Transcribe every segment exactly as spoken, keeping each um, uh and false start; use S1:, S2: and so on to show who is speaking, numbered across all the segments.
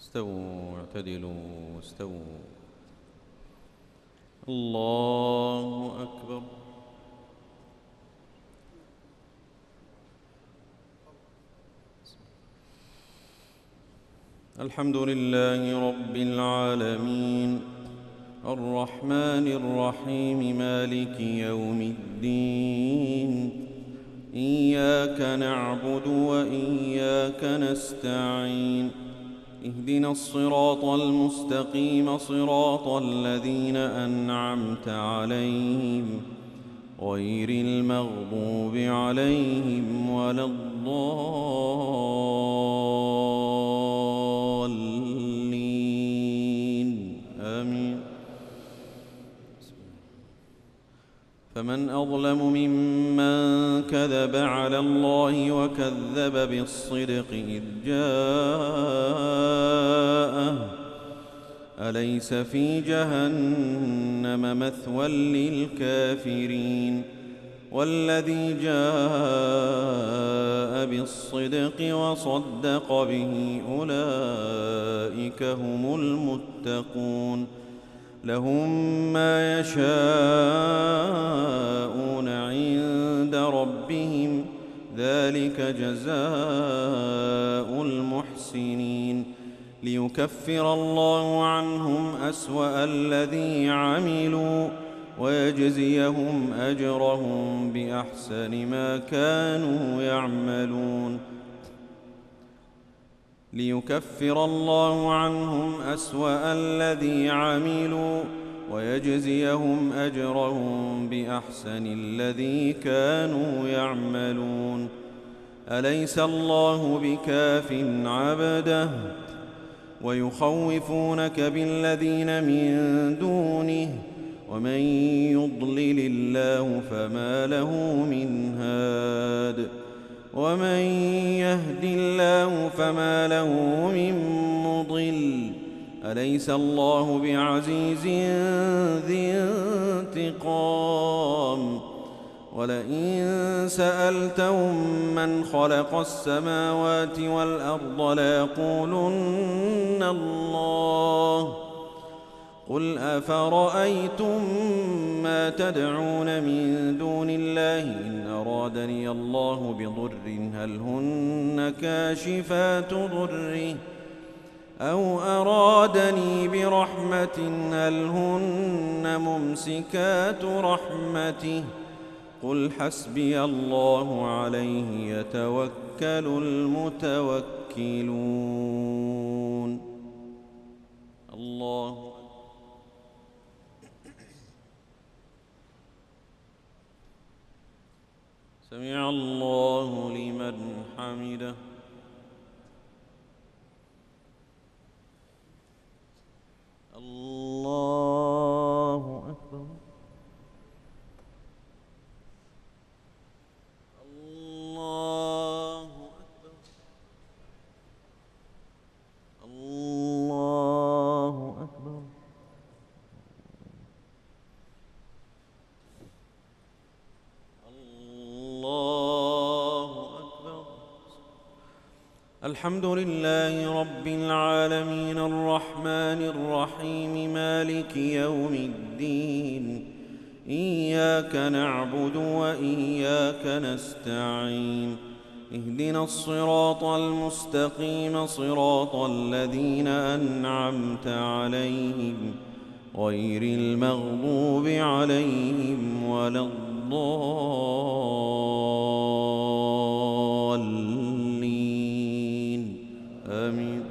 S1: استووا اعتدلوا استووا. الله أكبر. الحمد لله رب العالمين الرحمن الرحيم مالك يوم الدين. إياك نعبد وإياك نستعين. اهدنا الصراط المستقيم صراط الذين أنعمت عليهم غير المغضوب عليهم ولا الضالين آمين. فمن أظلم ممن كذب على الله وكذب بالصدق إذ جاءه أليس في جهنم مثوى للكافرين. والذي جاء بالصدق وصدق به أولئك هم المتقون. لهم ما يشاءون عند ربهم ذلك جزاء المحسنين. ليكفر الله عنهم أسوأ الذي عملوا ويجزيهم أجرهم بأحسن ما كانوا يعملون. ليكفر الله عنهم أسوأ الذي عملوا ويجزيهم أجرهم بأحسن الذي كانوا يعملون. أليس الله بكاف عبده ويخوفونك بالذين من دونه ومن يضلل الله فما له من هاد ومن يهد الله فما له من مضل. أليس الله بعزيز ذي انتقام. ولئن سألتهم من خلق السماوات والأرض ليقولن الله. قل أفرأيتم ما تدعون من دون الله إن أرادني الله بضر هل هن كاشفات ضره أو أرادني برحمة هل هن ممسكات رحمته. قل حسبي الله عليه يتوكل المتوكلون. الله سمع الله لمن حمده. الله أكبر. الله أكبر. الله أكبر. الله أكبر. الحمد لله رب العالمين الرحمن الرحيم مالك يوم الدين. إياك نعبد وإياك نستعين. اهدنا الصراط المستقيم صراط الذين أنعمت عليهم غير المغضوب عليهم ولا الضالين آمين.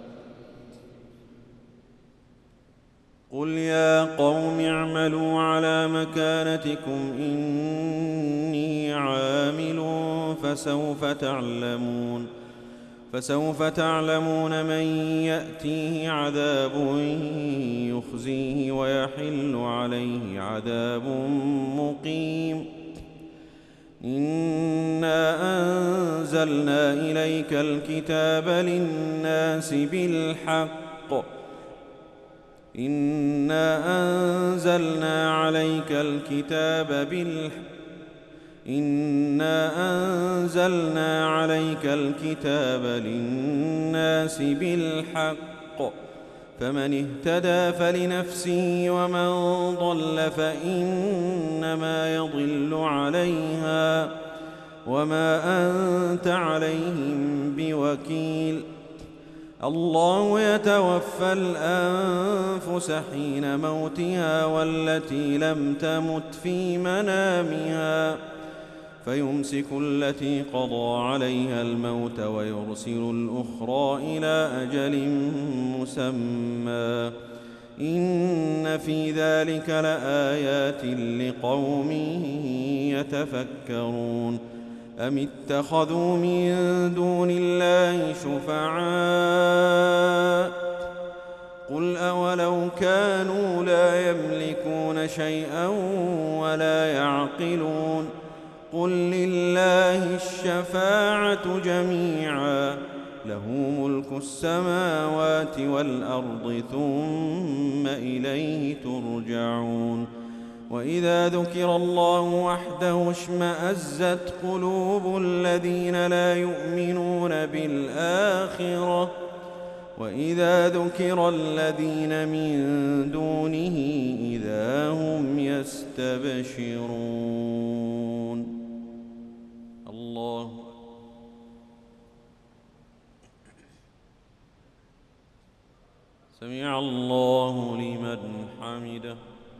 S1: قل يا قوم اعملوا على مكانتكم إني عامل فسوف تعلمون فسوف تعلمون من يأتيه عذاب يخزيه ويحل عليه عذاب مقيم. إنا أنزلنا إليك الكتاب للناس بالحق إنا أنزلنا عليك الكتاب بالحق إنا أنزلنا عليك الكتاب للناس بالحق بالحق فمن اهتدى فلنفسه ومن ضل فإنما يضل عليها وما أنت عليهم بوكيل. الله يتوفى الأنفس حين موتها والتي لم تمت في منامها فيمسك التي قضى عليها الموت ويرسل الأخرى إلى أجل مسمى إن في ذلك لآيات لقوم يتفكرون. أم اتخذوا من دون الله شفعاء قل أولو كانوا لا يملكون شيئا ولا يعقلون قل لله الشفاعة جميعا له ملك السماوات والأرض ثم إليه ترجعون. وإذا ذكر الله وحده اشمأزت قلوب الذين لا يؤمنون بالآخرة وإذا ذكر الذين من دونه إذا هم يستبشرون. الله سمع الله لمن حمده.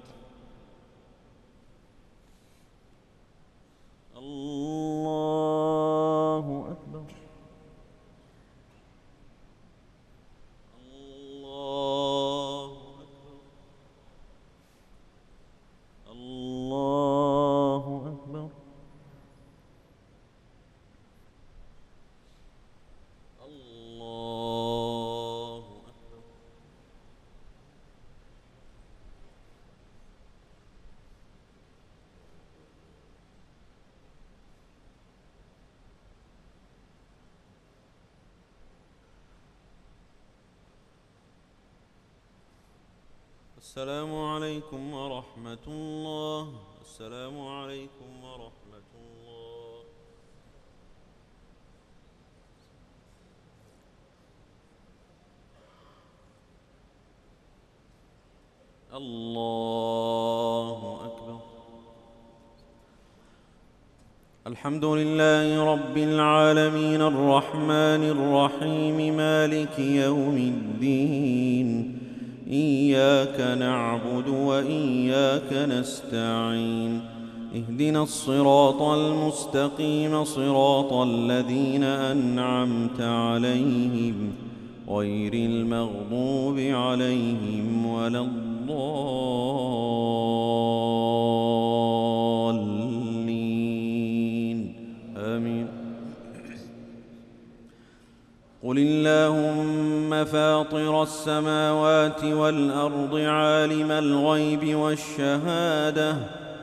S1: الله أكبر. الله أكبر. الله أكبر. الله أكبر. السلام عليكم ورحمة الله. السلام عليكم ورحمة الله. الله أكبر. الحمد لله رب العالمين الرحمن الرحيم مالك يوم الدين إياك نعبد وإياك نستعين اهدنا الصراط المستقيم صراط الذين أنعمت عليهم غير المغضوب عليهم ولا الضالين آمين. قل اللهم فاطر السماوات والأرض عالم الغيب والشهادة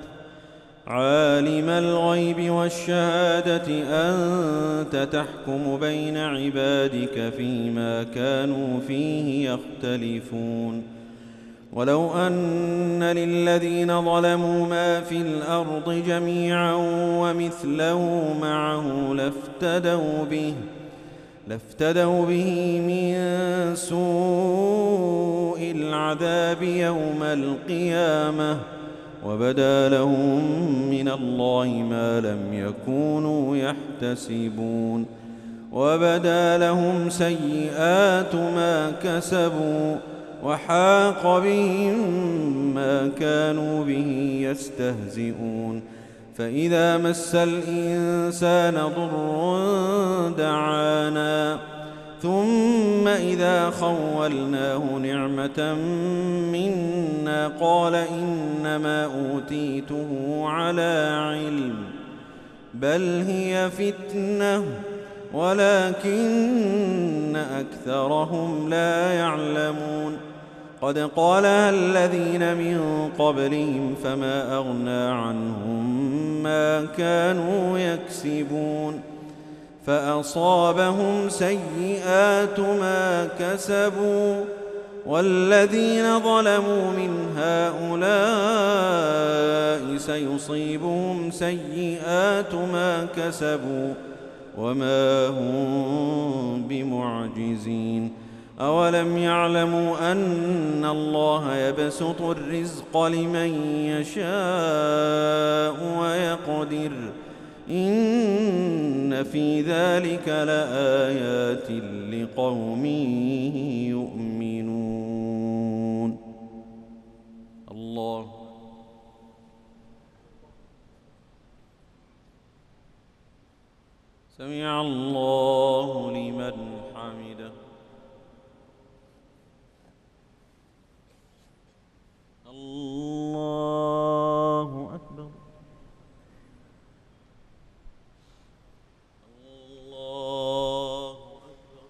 S1: عالم الغيب والشهادة أنت تحكم بين عبادك فيما كانوا فيه يختلفون. ولو أن للذين ظلموا ما في الأرض جميعا ومثله معه لافتدوا به لافتدوا به من سوء العذاب يوم القيامة وبدا لهم من الله ما لم يكونوا يحتسبون. وبدا لهم سيئات ما كسبوا وحاق بهم ما كانوا به يستهزئون. فإذا مس الإنسان ضر دعانا ثم إذا خولناه نعمة منا قال إنما أوتيته على علم بل هي فتنة ولكن أكثرهم لا يعلمون. قد قالها الذين من قبلهم فما أغنى عنهم ما كانوا يكسبون فأصابهم سيئات ما كسبوا والذين ظلموا من هؤلاء سيصيبهم سيئات ما كسبوا وما هم بمعجزين. أولم يعلموا أن الله يبسط الرزق لمن يشاء ويقدر إن في ذلك لآيات لقوم يؤمنون. الله سمع الله لمن حمده. الله أكبر. الله أكبر.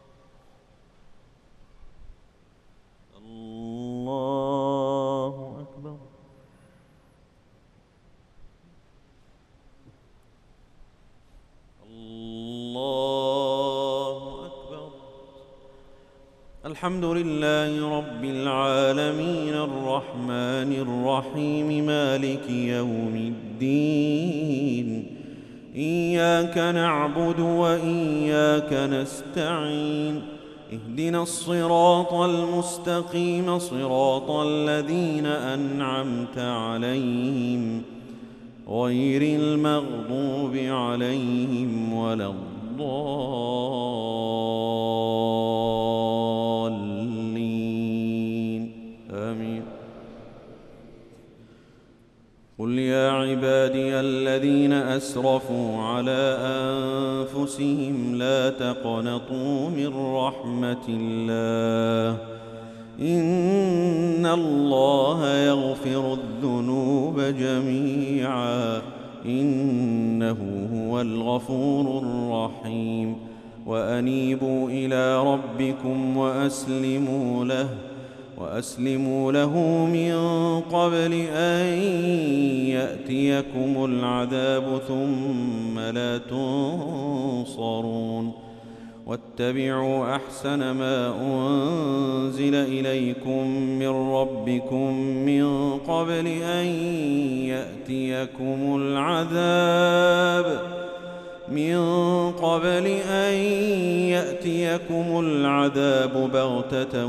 S1: الله أكبر. الله أكبر. الحمد لله رب العالمين الرحمن الرحيم مالك يوم الدين. إياك نعبد وإياك نستعين. اهدنا الصراط المستقيم صراط الذين أنعمت عليهم غير المغضوب عليهم ولا الضالين آمين. قل يا عبادي الذين أسرفوا على أنفسهم لا تقنطوا من رحمة الله إن الله يغفر الذنوب جميعا إنه هو الغفور الرحيم. وأنيبوا إلى ربكم وأسلموا له وأسلموا له من قبل أن يأتيكم العذاب ثم لا تنصرون. واتبعوا أحسن ما أنزل إليكم من ربكم من قبل أن يأتيكم العذاب من قبل أن يأتيكم العذاب بغتة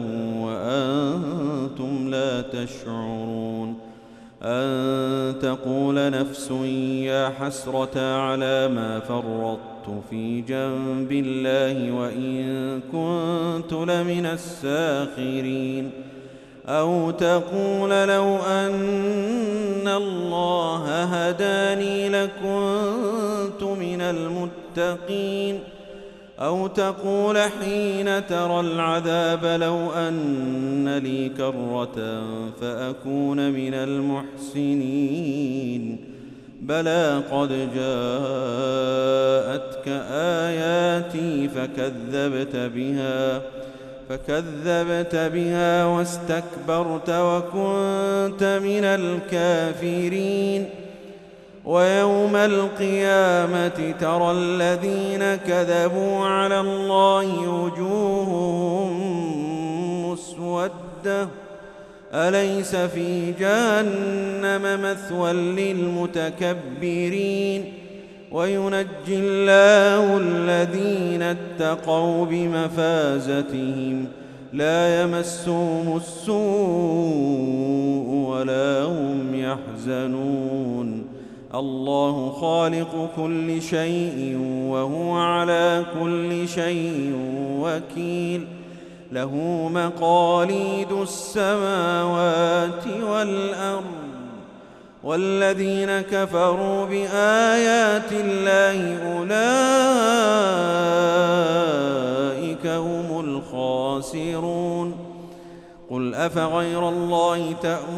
S1: وأنتم لا تشعرون. أن تقول نفس يا حسرة على ما فرطت في جنب الله وإن كنت لمن الساخرين. أو تقول لو أن الله هداني لكنت من المتقين. أو تقول حين ترى العذاب لو أن لي كرة فأكون من المحسنين. بلى قد جاءتك آياتي فكذبت بها فكذبت بها واستكبرت وكنت من الكافرين. ويوم القيامة ترى الذين كذبوا على الله وجوههم مسودة أليس في جهنم مثوى للمتكبرين. وينجي الله الذين اتقوا بمفازتهم لا يمسهم السوء ولا هم يحزنون. الله خالق كل شيء وهو على كل شيء وكيل. له مقاليد السماوات والأرض. والذين كفروا بآيات الله أولئك هم الخاسرون. قل أفغير الله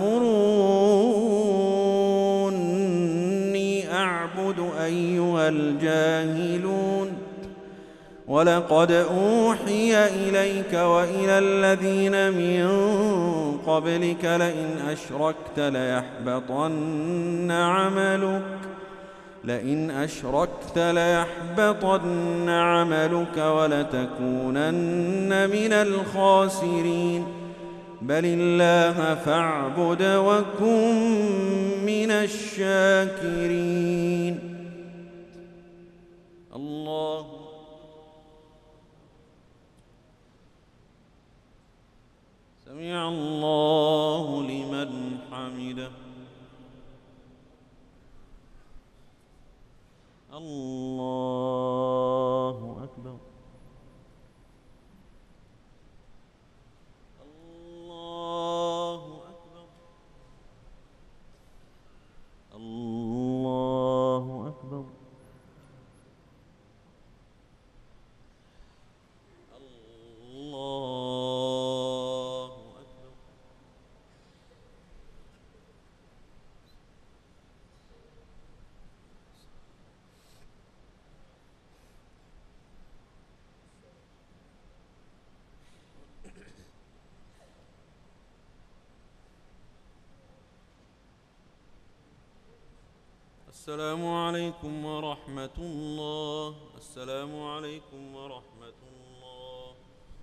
S1: تأمروني أعبد أيها الجاهلون. ولقد أوحي إليك وإلى الذين من قبلك لئن أشركت ليحبطن عملك لئن أشركت ليحبطن عملك ولتكونن من الخاسرين. بل الله فاعبد وكن من الشاكرين. الله السلام عليكم ورحمة الله. السلام عليكم ورحمة الله.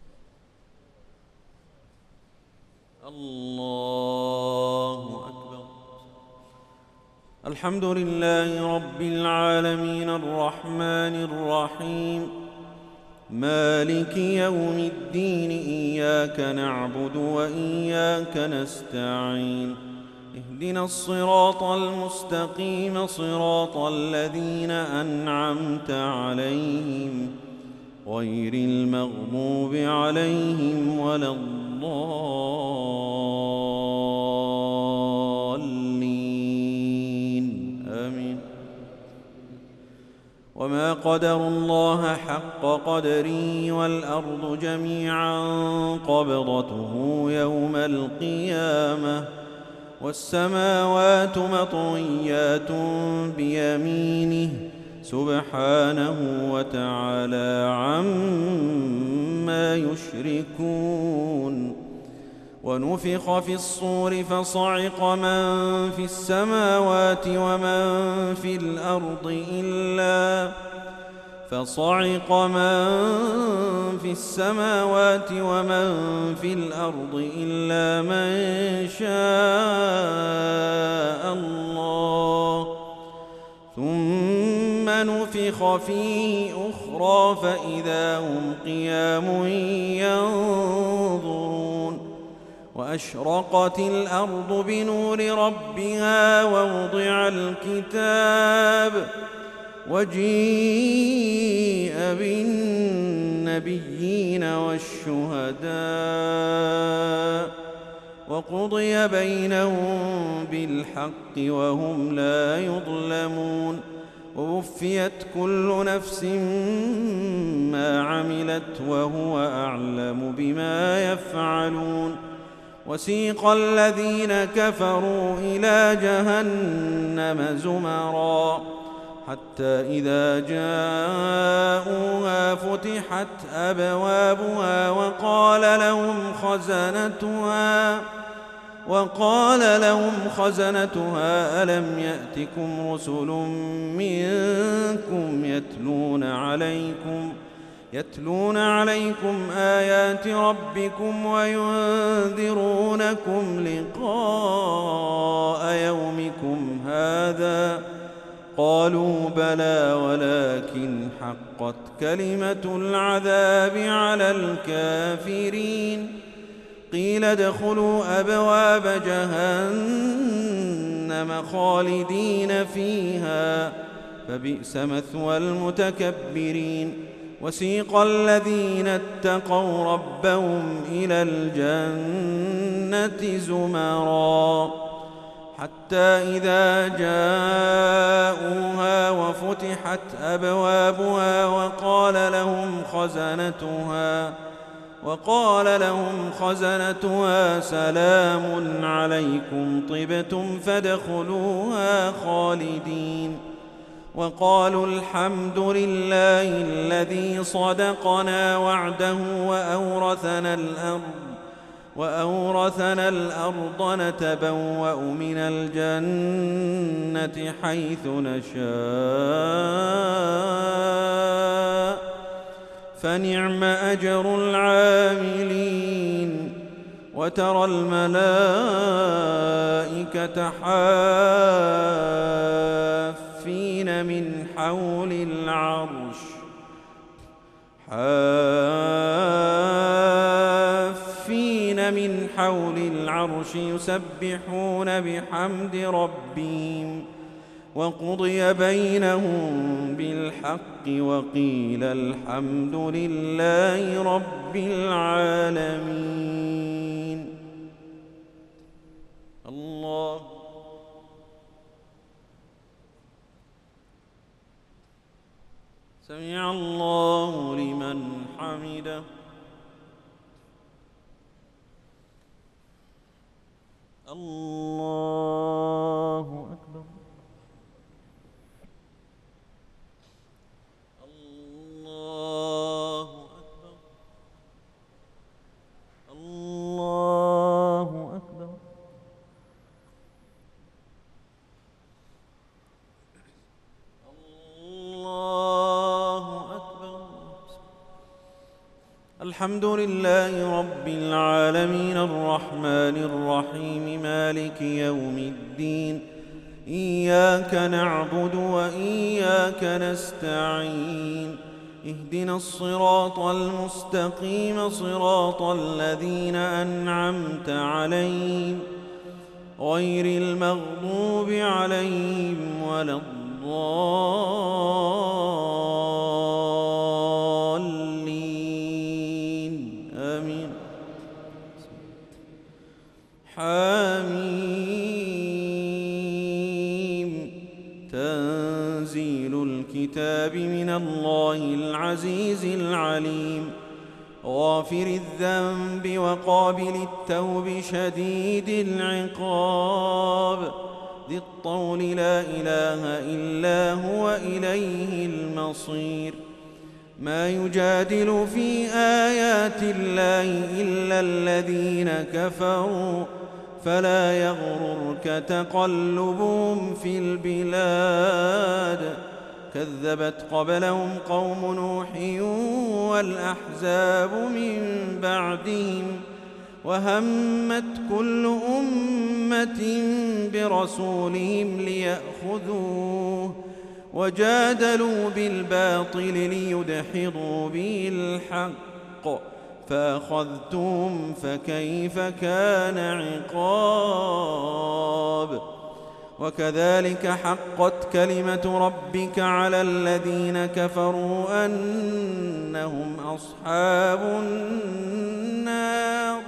S1: الله أكبر. الحمد لله رب العالمين الرحمن الرحيم مالك يوم الدين. إياك نعبد وإياك نستعين. اهدنا الصراط المستقيم صراط الذين أنعمت عليهم غير المغضوب عليهم ولا الضالين آمين. وما قدروا الله حق قدره والأرض جميعا قبضته يوم القيامة والسماوات مطويات بيمينه سبحانه وتعالى عما يشركون. ونفخ في الصور فصعق من في السماوات ومن في الأرض إلا فصعق من في السماوات ومن في الأرض إلا من شاء الله ثم نفخ فيه أخرى فإذا هم قيام ينظرون. وأشرقت الأرض بنور ربها ووضع الكتاب وجيء بالنبيين والشهداء وقضي بينهم بالحق وهم لا يظلمون. ووفيت كل نفس ما عملت وهو أعلم بما يفعلون. وسيق الذين كفروا إلى جهنم زمرا حتى إذا جاءوها فتحت أبوابها وقال لهم خزنتها وقال لهم خزنتها ألم يأتكم رسل منكم يتلون عليكم يتلون عليكم آيات ربكم وينذرونكم لقاء يومكم هذا قالوا بلى ولكن حقت كلمة العذاب على الكافرين. قيل ادخلوا أبواب جهنم خالدين فيها فبئس مثوى المتكبرين. وسيق الذين اتقوا ربهم إلى الجنة زمرا حتى إذا جاءوها وفتحت أبوابها وقال لهم خزنتها وقال لهم خزنتها سلام عليكم طبتم فادخلوها خالدين. وقالوا الحمد لله الذي صدقنا وعده وأورثنا الأرض وأورثنا الأرض نتبوأ من الجنة حيث نشاء فنعم أجر العاملين. وترى الملائكة حافين من حول العرش حافين من حول العرش يسبحون بحمد ربهم وقضي بينهم بالحق وقيل الحمد لله رب العالمين. الله سمع الله لمن حمده. الله أكبر. الله أكبر. الله أكبر. الحمد لله رب العالمين الرحمن الرحيم مالك يوم الدين إياك نعبد وإياك نستعين اهدنا الصراط المستقيم صراط الذين أنعمت عليهم غير المغضوب عليهم ولا الضالين آمين. حميم. تنزيل الكتاب من الله العزيز العليم غافر الذنب وقابل التوب شديد العقاب ذي الطول لا إله إلا هو إليه المصير. ما يجادل في آيات الله إلا الذين كفروا فلا يغررك تقلبهم في البلاد. كذبت قبلهم قوم نوح والأحزاب من بعدهم وهمت كل أمة برسولهم ليأخذوه وجادلوا بالباطل ليدحضوا به الحق فأخذتهم فكيف كان عقاب. وكذلك حقت كلمة ربك على الذين كفروا أنهم أصحاب النار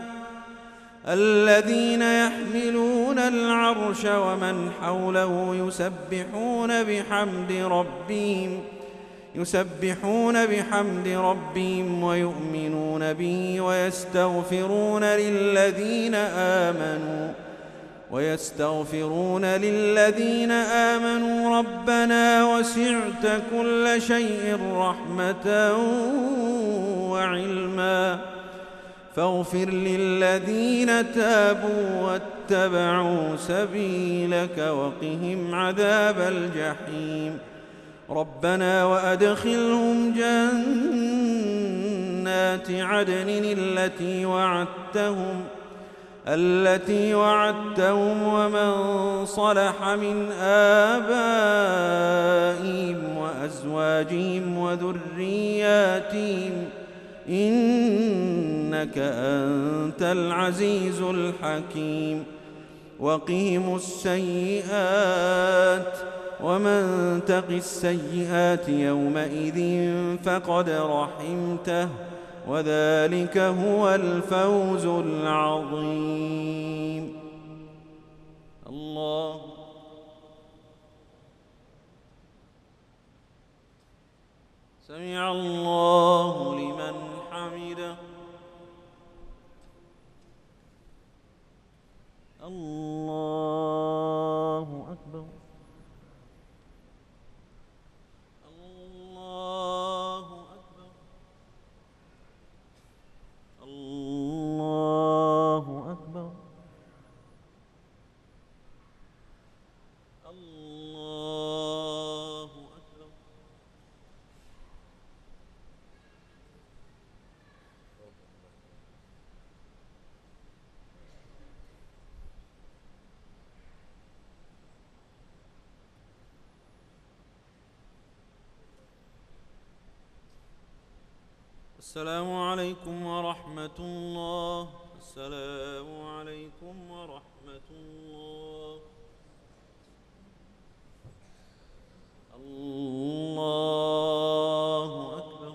S1: الذين يحملون العرش ومن حوله يسبحون بحمد ربهم يسبحون بحمد ربهم ويؤمنون به ويستغفرون للذين آمنوا ويستغفرون للذين آمنوا ربنا وسعت كل شيء رحمة وعلما فاغفر للذين تابوا واتبعوا سبيلك وقهم عذاب الجحيم. ربنا وأدخلهم جنات عدن التي وعدتهم التي وعدتهم ومن صلح من آبائهم وأزواجهم وذرياتهم إنك أنت العزيز الحكيم. وقهم السيئات ومن تق السيئات يومئذ فقد رحمته وذلك هو الفوز العظيم. الله سمع الله لمن حمده. الله أكبر. الله أكبر. الله أكبر. الله أكبر. السلام عليكم ورحمة الله. السلام عليكم ورحمة الله. الله أكبر.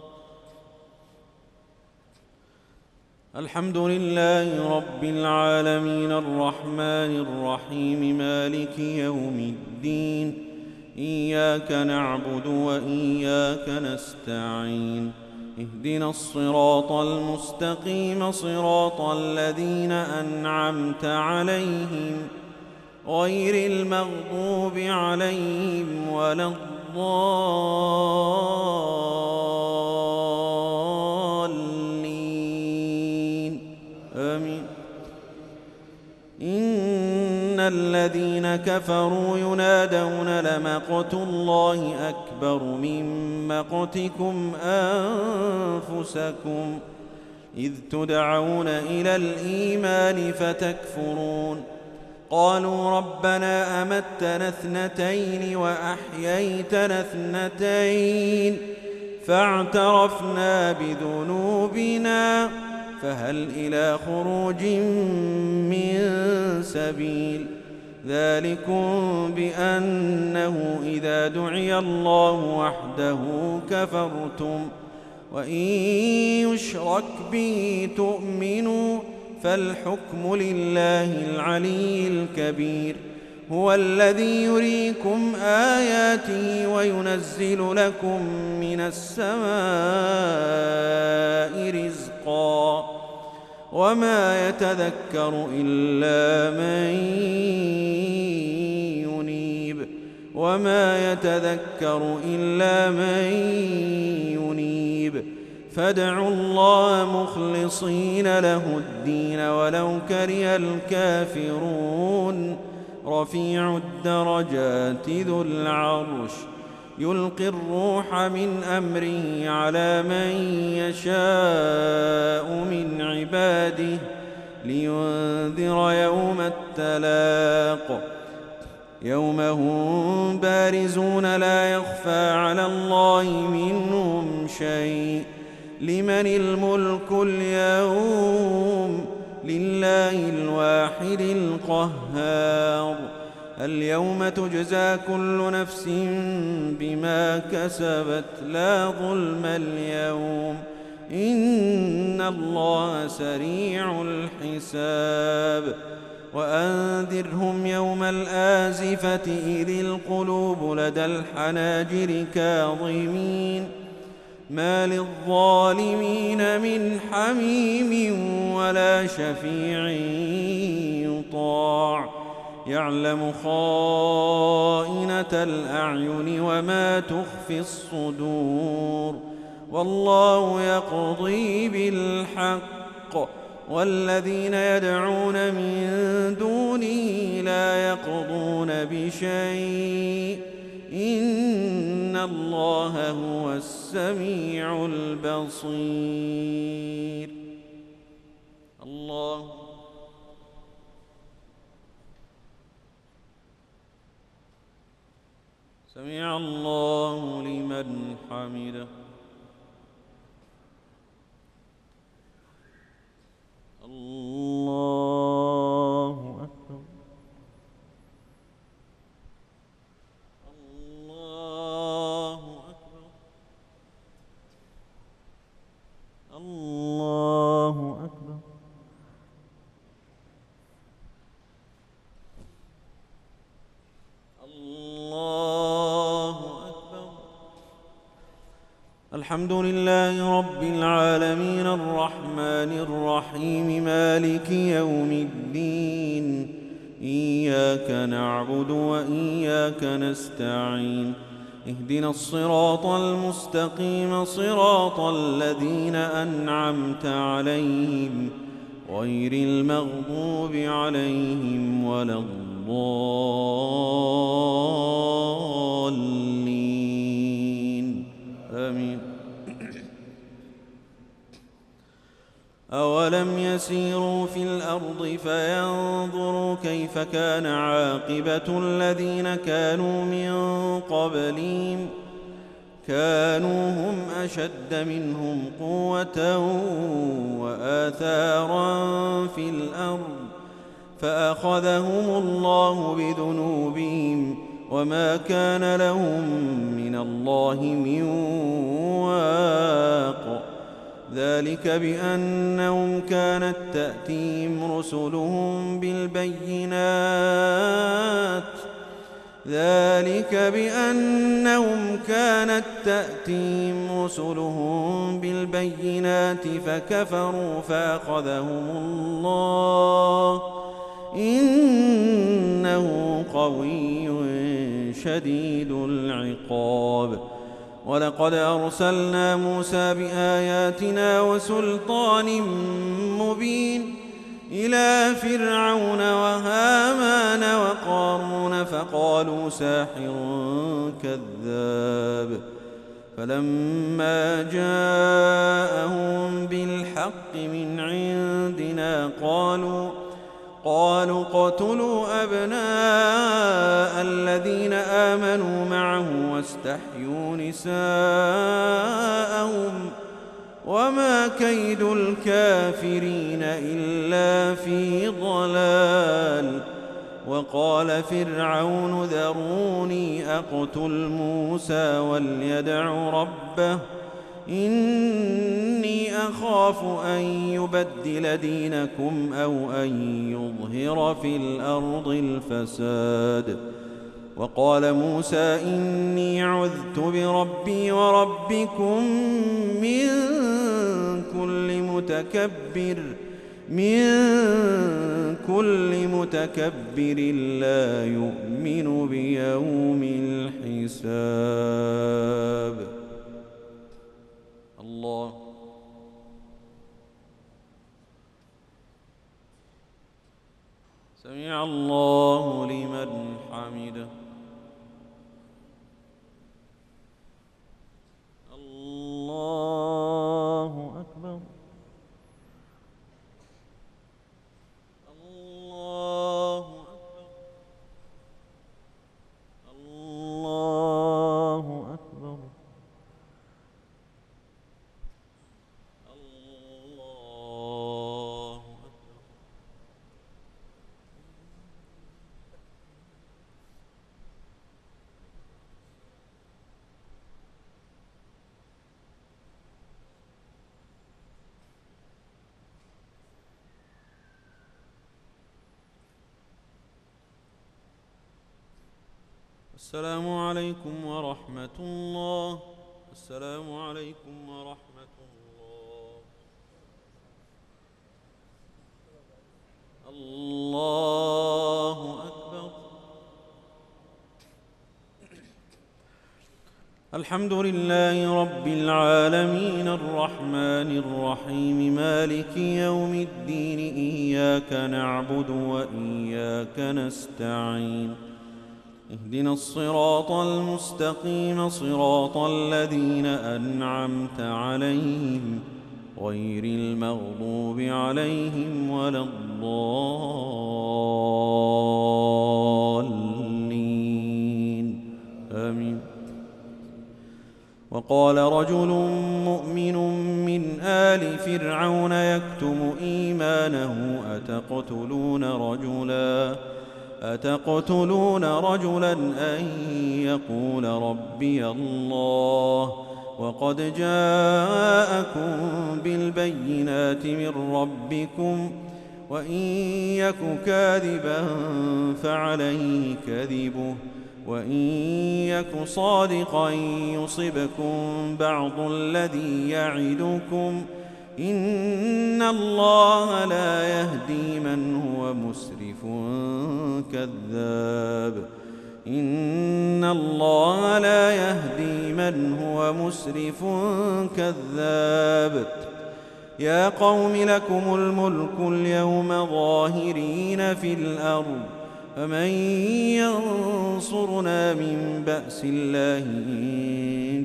S1: الحمد لله رب العالمين الرحمن الرحيم مالك يوم الدين إياك نعبد وإياك نستعين اهدنا الصراط المستقيم صراط الذين أنعمت عليهم غير المغضوب عليهم ولا الضالين آمين. إن الذين كفروا ينادون لمقت الله أكبر من مقتكم أنفسكم إذ تدعون إلى الإيمان فتكفرون قالوا ربنا أمتنا اثنتين وأحييتنا اثنتين فاعترفنا بذنوبنا فهل إلى خروج من سبيل ذلكم بأنه إذا دعي الله وحده كفرتم وإن يشرك به تؤمنوا فالحكم لله العلي الكبير هو الذي يريكم آياته وينزل لكم من السماء رزقا وما يتذكر إلا من ينيب وما يتذكر إلا من ينيب فادعوا الله مخلصين له الدين ولو كره الكافرون رفيع الدرجات ذو العرش يلقي الروح من أمره على من يشاء من عباده لينذر يوم التلاق يوم هم بارزون لا يخفى على الله منهم شيء لمن الملك اليوم لله الواحد القهار اليوم تجزى كل نفس بما كسبت لا ظلم اليوم إن الله سريع الحساب وأنذرهم يوم الآزفة إذ القلوب لدى الحناجر كاظمين ما للظالمين من حميم ولا شفيع يطاع يعلم خائنة الأعين وما تخفي الصدور والله يقضي بالحق والذين يدعون من دونه لا يقضون بشيء إن الله هو السميع البصير الله سمع الله لمن حمده الله أكبر الله أكبر الله أكبر الله أكبر الحمد لله رب العالمين الرحمن الرحيم مالك يوم الدين إياك نعبد وإياك نستعين اهدنا الصراط المستقيم صراط الذين أنعمت عليهم غير المغضوب عليهم ولا الضالين آمين أولم يسيروا في الأرض فينظروا كيف كان عاقبة الذين كانوا من قبلهم كانوا هم أشد منهم قوة وآثارا في الأرض فأخذهم الله بذنوبهم وما كان لهم من الله من واق ذلك بأنهم كانت تأتيهم رسلهم بالبينات ذلك بأنهم كانت تأتيهم رسلهم بالبينات فكفروا فأخذهم الله إنه قوي شديد العقاب ولقد أرسلنا موسى بآياتنا وسلطان مبين إلى فرعون وهامان وقارون فقالوا ساحر كذاب فلما جاءهم بالحق بالحق من عندنا قالوا قالوا اقتلوا أبناء الذين آمنوا معه واستحيوا نساءهم وما كيد الكافرين إلا في ضلال. وقال فرعون ذروني أقتل موسى وليدع ربه إني أخاف أن يبدل دينكم أو أن يظهر في الأرض الفساد. وقال موسى إني عذت بربي وربكم من كل متكبر من كل متكبر لا يؤمن بيوم الحساب. الله. سمع الله لمن حمده. الله أكبر. الله أكبر. الله أكبر. الله أكبر. السلام عليكم ورحمة الله. السلام عليكم ورحمة الله. الله أكبر. الحمد لله رب العالمين الرحمن الرحيم مالك يوم الدين إياك نعبد وإياك نستعين اهدنا الصراط المستقيم صراط الذين أنعمت عليهم غير المغضوب عليهم ولا الضالين آمين. وقال رجل مؤمن من آل فرعون يكتم إيمانه أتقتلون رجلاً أتقتلون رجلا أن يقول ربي الله وقد جاءكم بالبينات من ربكم وإن يك كاذبا فعليه كذبه وإن يك صادقا يصبكم بعض الذي يعدكم إن الله لا يهدي من هو مسرف كذاب. إن الله لا يهدي من هو مسرف كذاب. يا قوم لكم الملك اليوم ظاهرين في الأرض فمن ينصرنا من بأس الله إن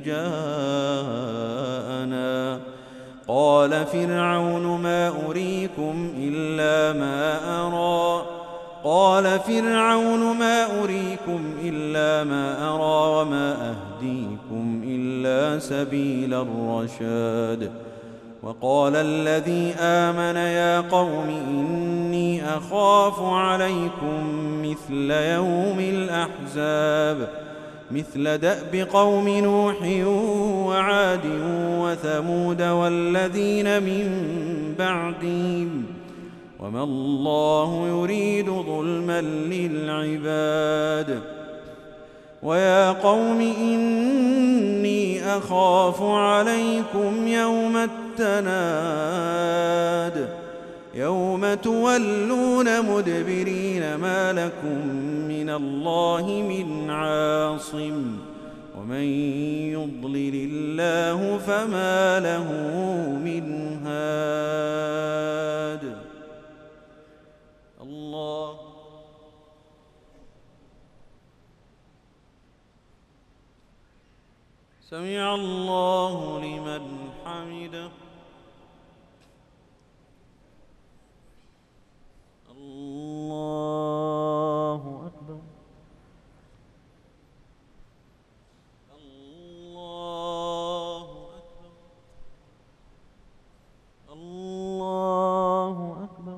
S1: جاءنا. قال فرعون ما أريكم إلا ما أرى قال فرعون ما أريكم إلا ما أرى وما أهديكم إلا سبيل الرشاد. وقال الذي آمن يا قوم إني أخاف عليكم مثل يوم الأحزاب مثل دأب قوم نوح وعاد وثمود والذين من بعدهم وما الله يريد ظلما للعباد. ويا قوم إني أخاف عليكم يوم التناد يوم تولون مدبرين ما لكم من الله من عاصم ومن يضلل الله فما له من هاد. الله. سمع الله لمن حمده. الله أكبر. الله أكبر. الله أكبر.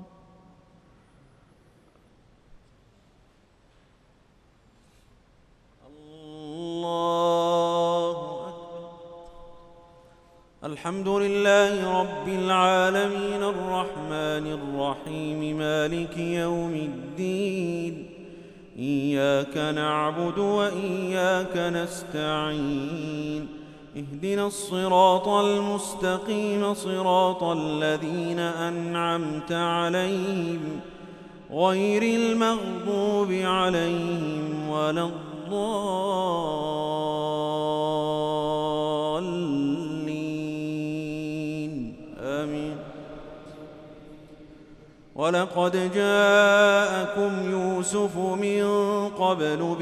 S1: الله أكبر. الحمد لله رب العالمين الرحمن الرحيم مالك يوم الدين. إياك نعبد وإياك نستعين. اهدنا الصراط المستقيم صراط الذين أنعمت عليهم غير المغضوب عليهم ولا الضالين آمين. ولقد جاءكم يوسف من قبل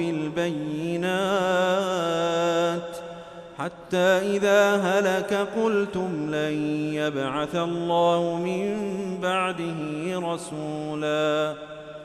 S1: بالبينات حتى إذا هلك قلتم لن يبعث الله من بعده رسولا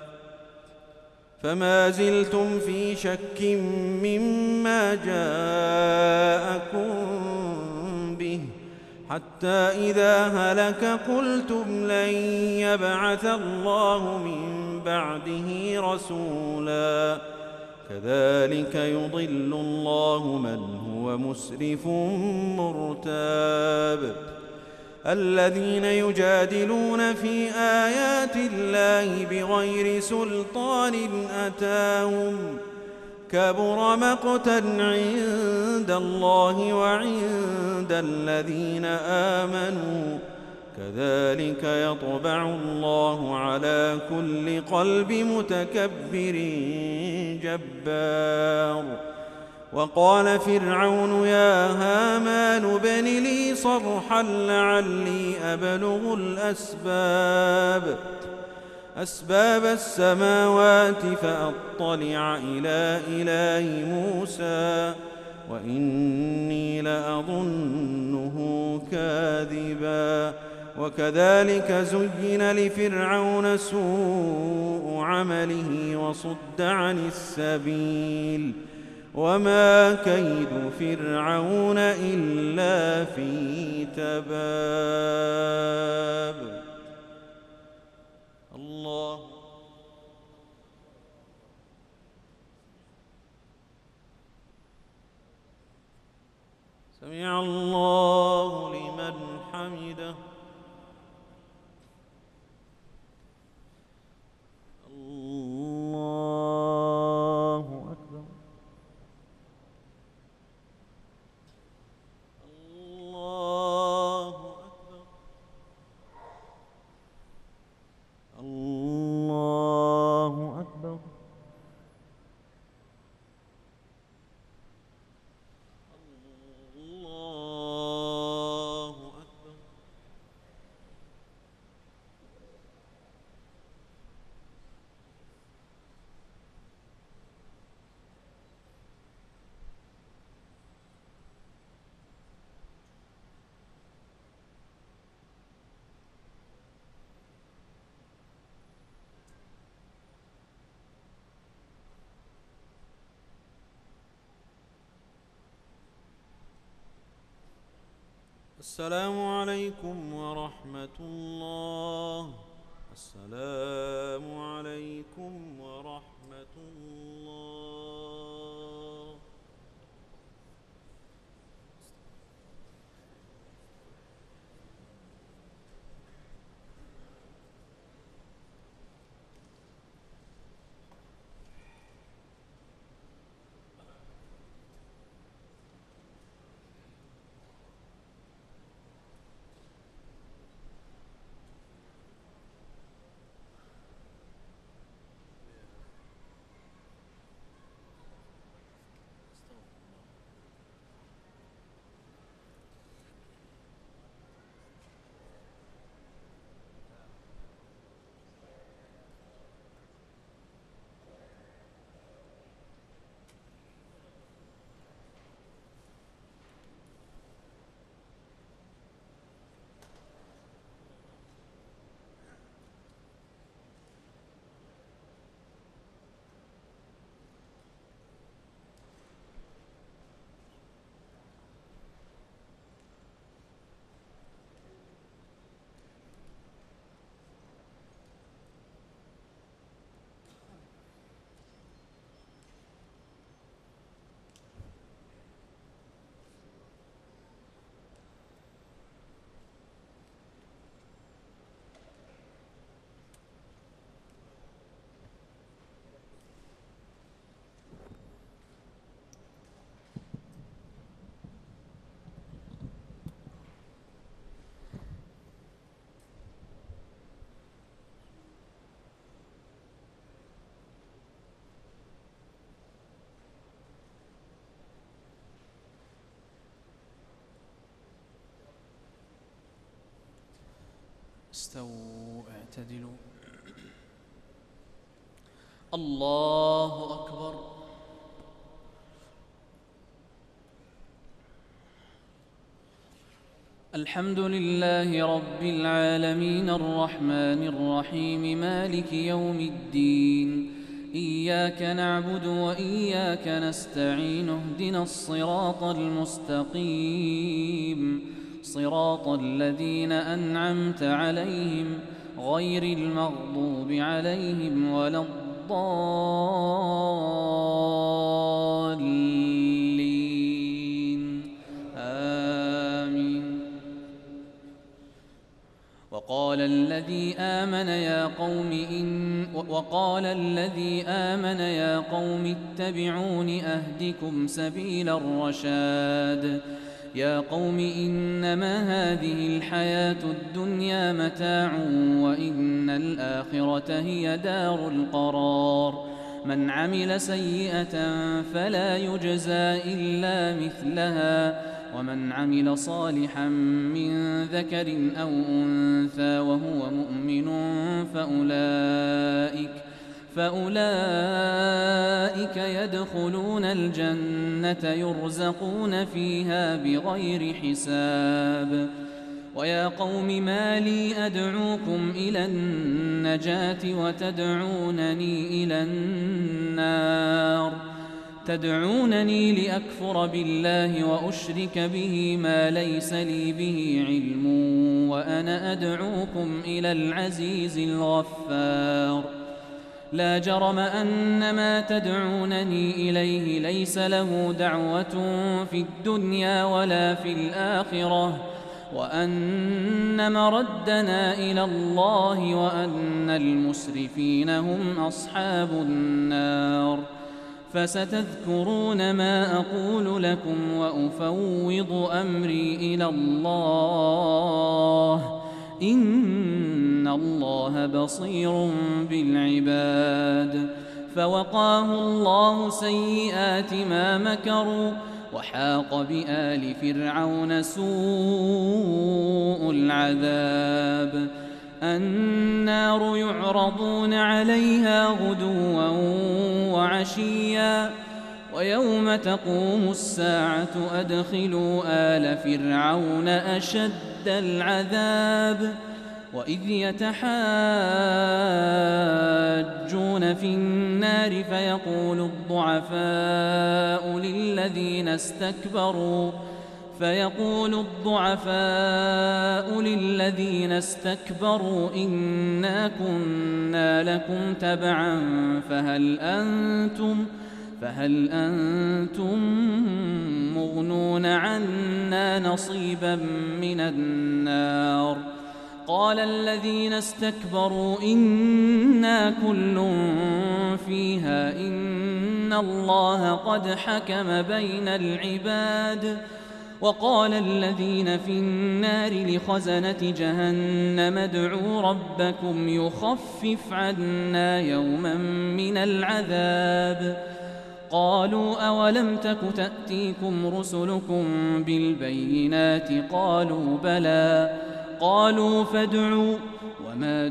S1: فما زلتم في شك مما جاءكم به حتى إذا هلك قلتم لن يبعث الله من بعده رسولا كذلك يضل الله من هو مسرف مرتاب. الذين يجادلون في آيات الله بغير سلطان أتاهم كبر مقتا عند الله وعند الذين آمنوا كذلك يطبع الله على كل قلب متكبر جبار. وقال فرعون يا هامان ابن لي صرحا لعلي أبلغ الأسباب أسباب السماوات فأطلع إلى إله موسى وإني لأظنه كاذبا. وكذلك زين لفرعون سوء عمله وصد عن السبيل وما كيد فرعون إلا في تباب. الله سمع الله لمن حمده. الله أكبر. الله أكبر. الله أكبر. الله أكبر. السلام عليكم ورحمة الله. السلام عليكم ورحمة الله.
S2: استووا اعتدلوا. الله أكبر. الحمد لله رب العالمين الرحمن الرحيم مالك يوم الدين. إياك نعبد وإياك نستعين اهدنا الصراط المستقيم صراط الذين أنعمت عليهم غير المغضوب عليهم ولا الضالين آمين. وقال الذي آمن يا قوم إن وقال الذي آمن يا قوم اتبعون أهدكم سبيل الرشاد. يا قوم إنما هذه الحياة الدنيا متاع وإن الآخرة هي دار القرار. من عمل سيئة فلا يجزى إلا مثلها ومن عمل صالحا من ذكر أو أنثى وهو مؤمن فأولئك فأولئك يدخلون الجنة يرزقون فيها بغير حساب. ويا قوم ما لي أدعوكم إلى النجاة وتدعونني إلى النار تدعونني لأكفر بالله وأشرك به ما ليس لي به علم وأنا أدعوكم إلى العزيز الغفار. لا جرم أن ما تدعونني إليه ليس له دعوة في الدنيا ولا في الآخرة وأن مردنا إلى الله وأن المسرفين هم أصحاب النار. فستذكرون ما أقول لكم وأفوض أمري إلى الله إن الله بصير بالعباد. فوقاه الله سيئات ما مكروا وحاق بآل فرعون سوء العذاب. النار يعرضون عليها غدوا وعشيا ويوم تقوم الساعة أدخلوا آل فرعون أشد العذاب. وإذ يتحاجون في النار فيقول الضعفاء للذين استكبروا فيقول الضعفاء للذين استكبروا إنا كنا لكم تبعا فهل أنتم فهل أنتم مغنون عنا نصيبا من النار. قال الذين استكبروا إنا كل فيها إن الله قد حكم بين العباد. وقال الذين في النار لخزنة جهنم ادعوا ربكم يخفف عنا يوما من العذاب. قالوا أولم تك تأتيكم رسلكم بالبينات قالوا بلى قالوا فادعوا وما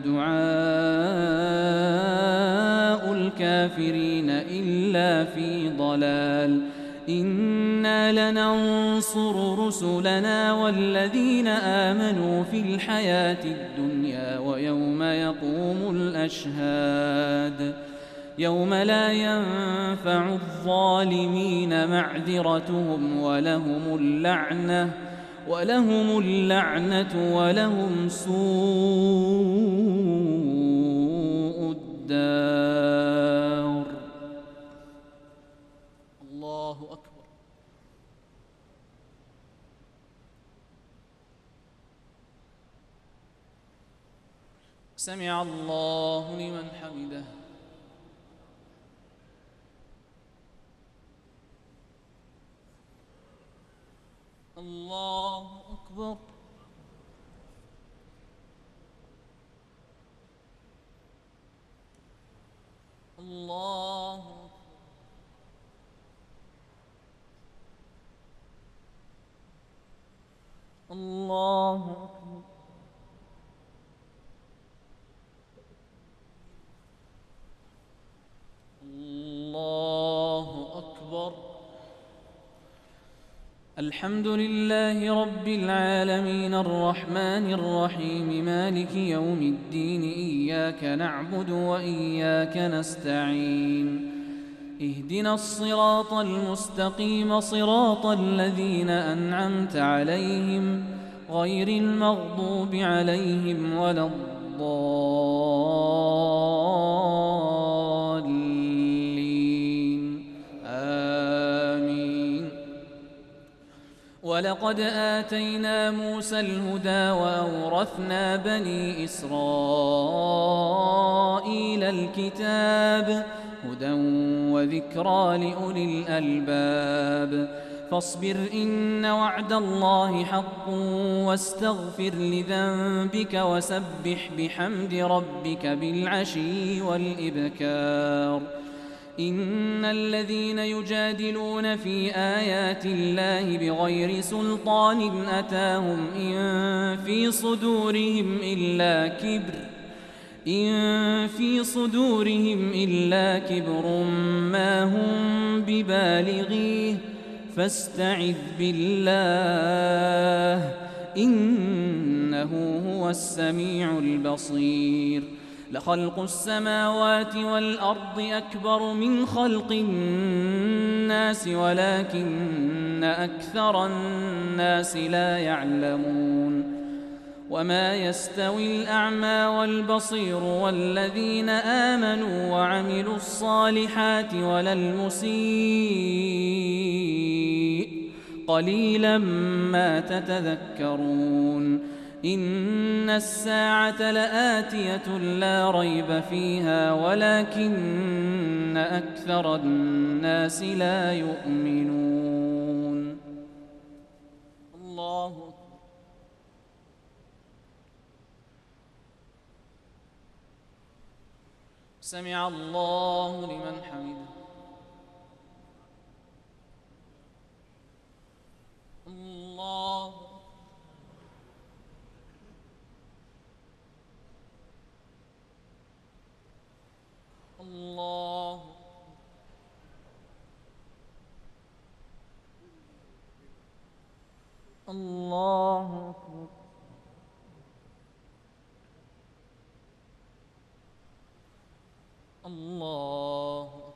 S2: دعاء الكافرين إلا في ضلال. إنا لننصر رسلنا والذين آمنوا في الحياة الدنيا ويوم يقوم الأشهاد. يوم لا ينفع الظالمين معذرتهم ولهم اللعنة ولهم اللعنة ولهم سوء الدار. الله أكبر. سمع الله لمن حمده. الله أكبر. الله الله أكبر. الحمد لله رب العالمين الرحمن الرحيم مالك يوم الدين إياك نعبد وإياك نستعين اهدنا الصراط المستقيم صراط الذين أنعمت عليهم غير المغضوب عليهم ولا الضالين آمين. ولقد آتينا موسى الهدى وأورثنا بني إسرائيل الكتاب هدى وذكرى لأولي الألباب فاصبر إن وعد الله حق واستغفر لذنبك وسبح بحمد ربك بالعشي والإبكار. إن الذين يجادلون في آيات الله بغير سلطان أتاهم إن في صدورهم إلا كبر إن في صدورهم إلا كبر ما هم ببالغيه فاستعذ بالله إنه هو السميع البصير. لخلق السماوات والأرض أكبر من خلق الناس ولكن أكثر الناس لا يعلمون. وما يستوي الأعمى والبصير والذين آمنوا وعملوا الصالحات ولا المسيء قليلا ما تتذكرون. إن الساعة لآتية لا ريب فيها ولكن أكثر الناس لا يؤمنون. الله أكبر. سمع الله لمن حمده. الله الله الله أكبر. الله أكبر.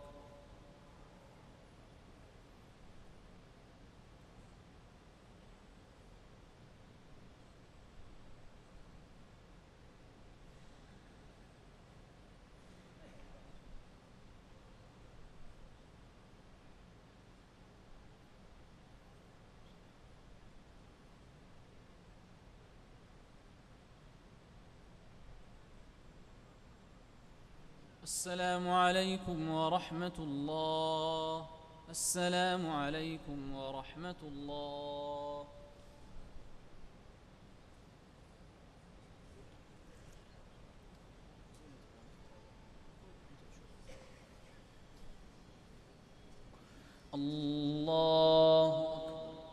S2: السلام عليكم ورحمة الله. السلام عليكم ورحمة الله. الله أكبر.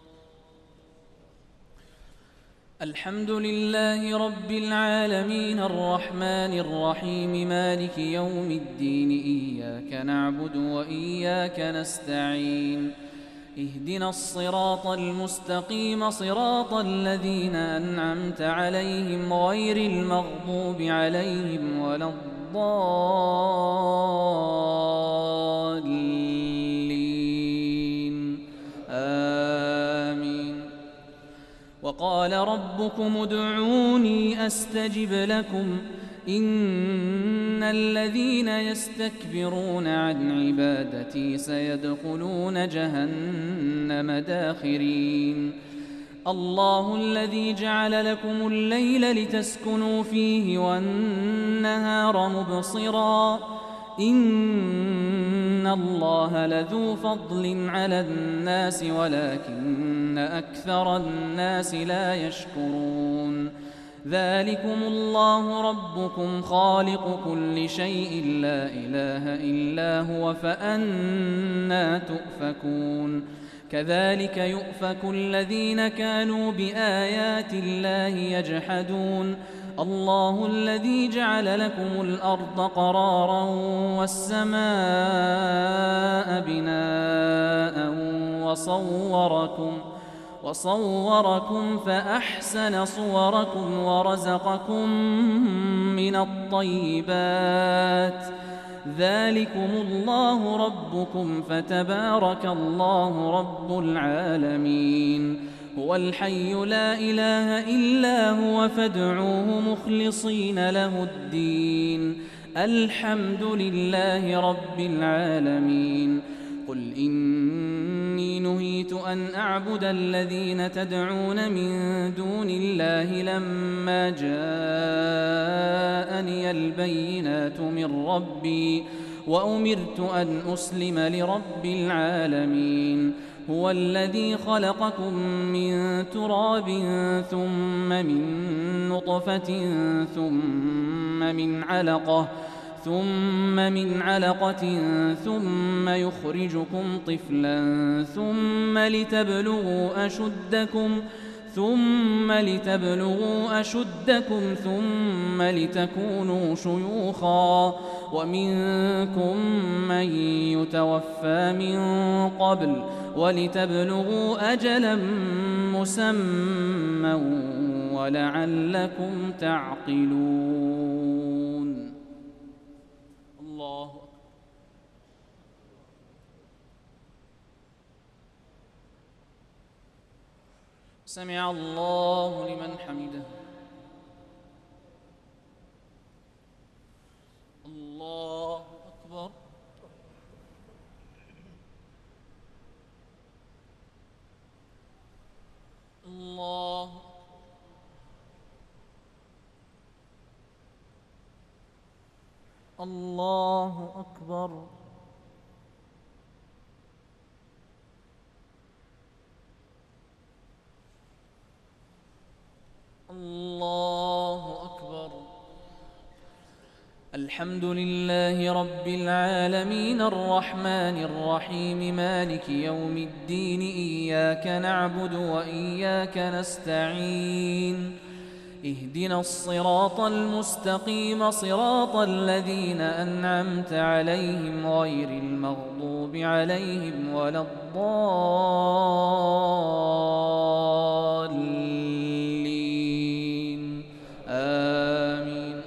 S2: الحمد لله رب العالمين الرحمن الرحيم مالك يوم الدين إياك نعبد وإياك نستعين اهدنا الصراط المستقيم صراط الذين أنعمت عليهم غير المغضوب عليهم ولا الضالين آمين. وقال ربكم ادعوني أستجب لكم إن الذين يستكبرون عن عبادتي سيدخلون جهنم داخرين. الله الذي جعل لكم الليل لتسكنوا فيه والنهار مبصرا إن الله لذو فضل على الناس ولكن أكثر الناس لا يشكرون. ذلكم الله ربكم خالق كل شيء لا إله إلا هو فأنى تؤفكون. كذلك يؤفك الذين كانوا بآيات الله يجحدون. الله الذي جعل لكم الأرض قرارا والسماء بناء وصوركم وصوركم فأحسن صوركم ورزقكم من الطيبات ذلكم الله ربكم فتبارك الله رب العالمين هو الحي لا إله إلا هو فادعوه مخلصين له الدين الحمد لله رب العالمين قل إني نهيت أن أعبد الذين تدعون من دون الله لما جاءني البينات من ربي وأمرت أن أسلم لرب العالمين هو الذي خلقكم من تراب ثم من نطفة ثم من علقة ثم من علقة ثم يخرجكم طفلا ثم لتبلغوا أشدكم ثم لتبلغوا أشدكم ثم لتكونوا شيوخا ومنكم من يتوفى من قبل ولتبلغوا أجلا مسمى ولعلكم تعقلون الله سمع الله لمن حمده الله أكبر الله الله أكبر الله أكبر الحمد لله رب العالمين الرحمن الرحيم مالك يوم الدين إياك نعبد وإياك نستعين اهدنا الصراط المستقيم صراط الذين أنعمت عليهم غير المغضوب عليهم ولا الضالين آمين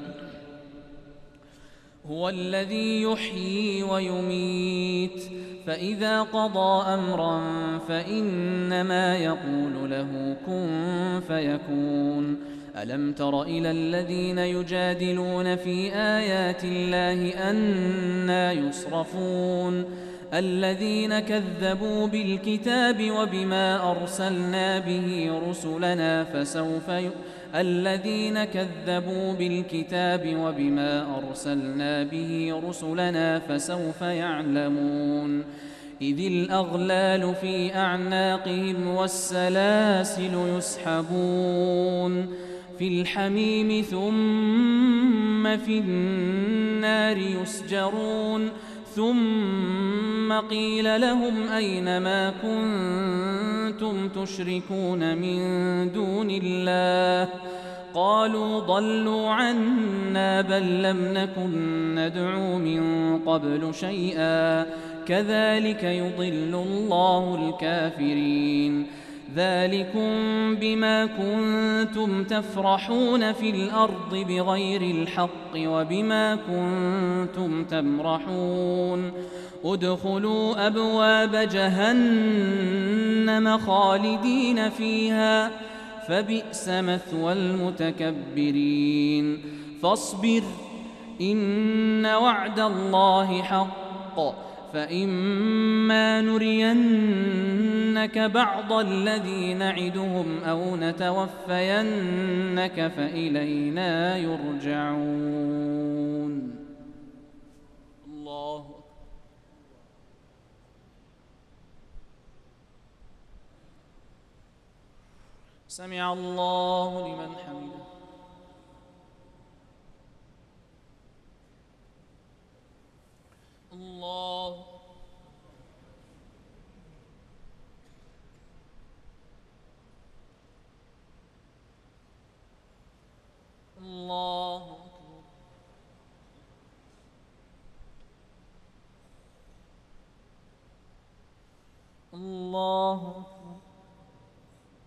S2: هو الذي يحيي ويميت فإذا قضى أمرا فإنما يقول له كن فيكون ألم تر إلى الذين يجادلون في آيات الله أنى يصرفون الذين كذبوا بالكتاب وبما أرسلنا به رسلنا فسوف ي... الذين كذبوا بالكتاب وبما أرسلنا به رسلنا فسوف يعلمون إذ الأغلال في أعناقهم والسلاسل يسحبون في الحميم ثم في النار يسجرون ثم قيل لهم أين ما كنتم تشركون من دون الله قالوا ضلوا عنا بل لم نكن ندعو من قبل شيئا كذلك يضل الله الكافرين ذلكم بما كنتم تفرحون في الأرض بغير الحق وبما كنتم تمرحون ادخلوا أبواب جهنم خالدين فيها فبئس مثوى المتكبرين فاصبر إن وعد الله حق فإما نرينك بعض الذي نعدهم أو نتوفينك فإلينا يرجعون الله سمع الله لمن حمده الله الله الله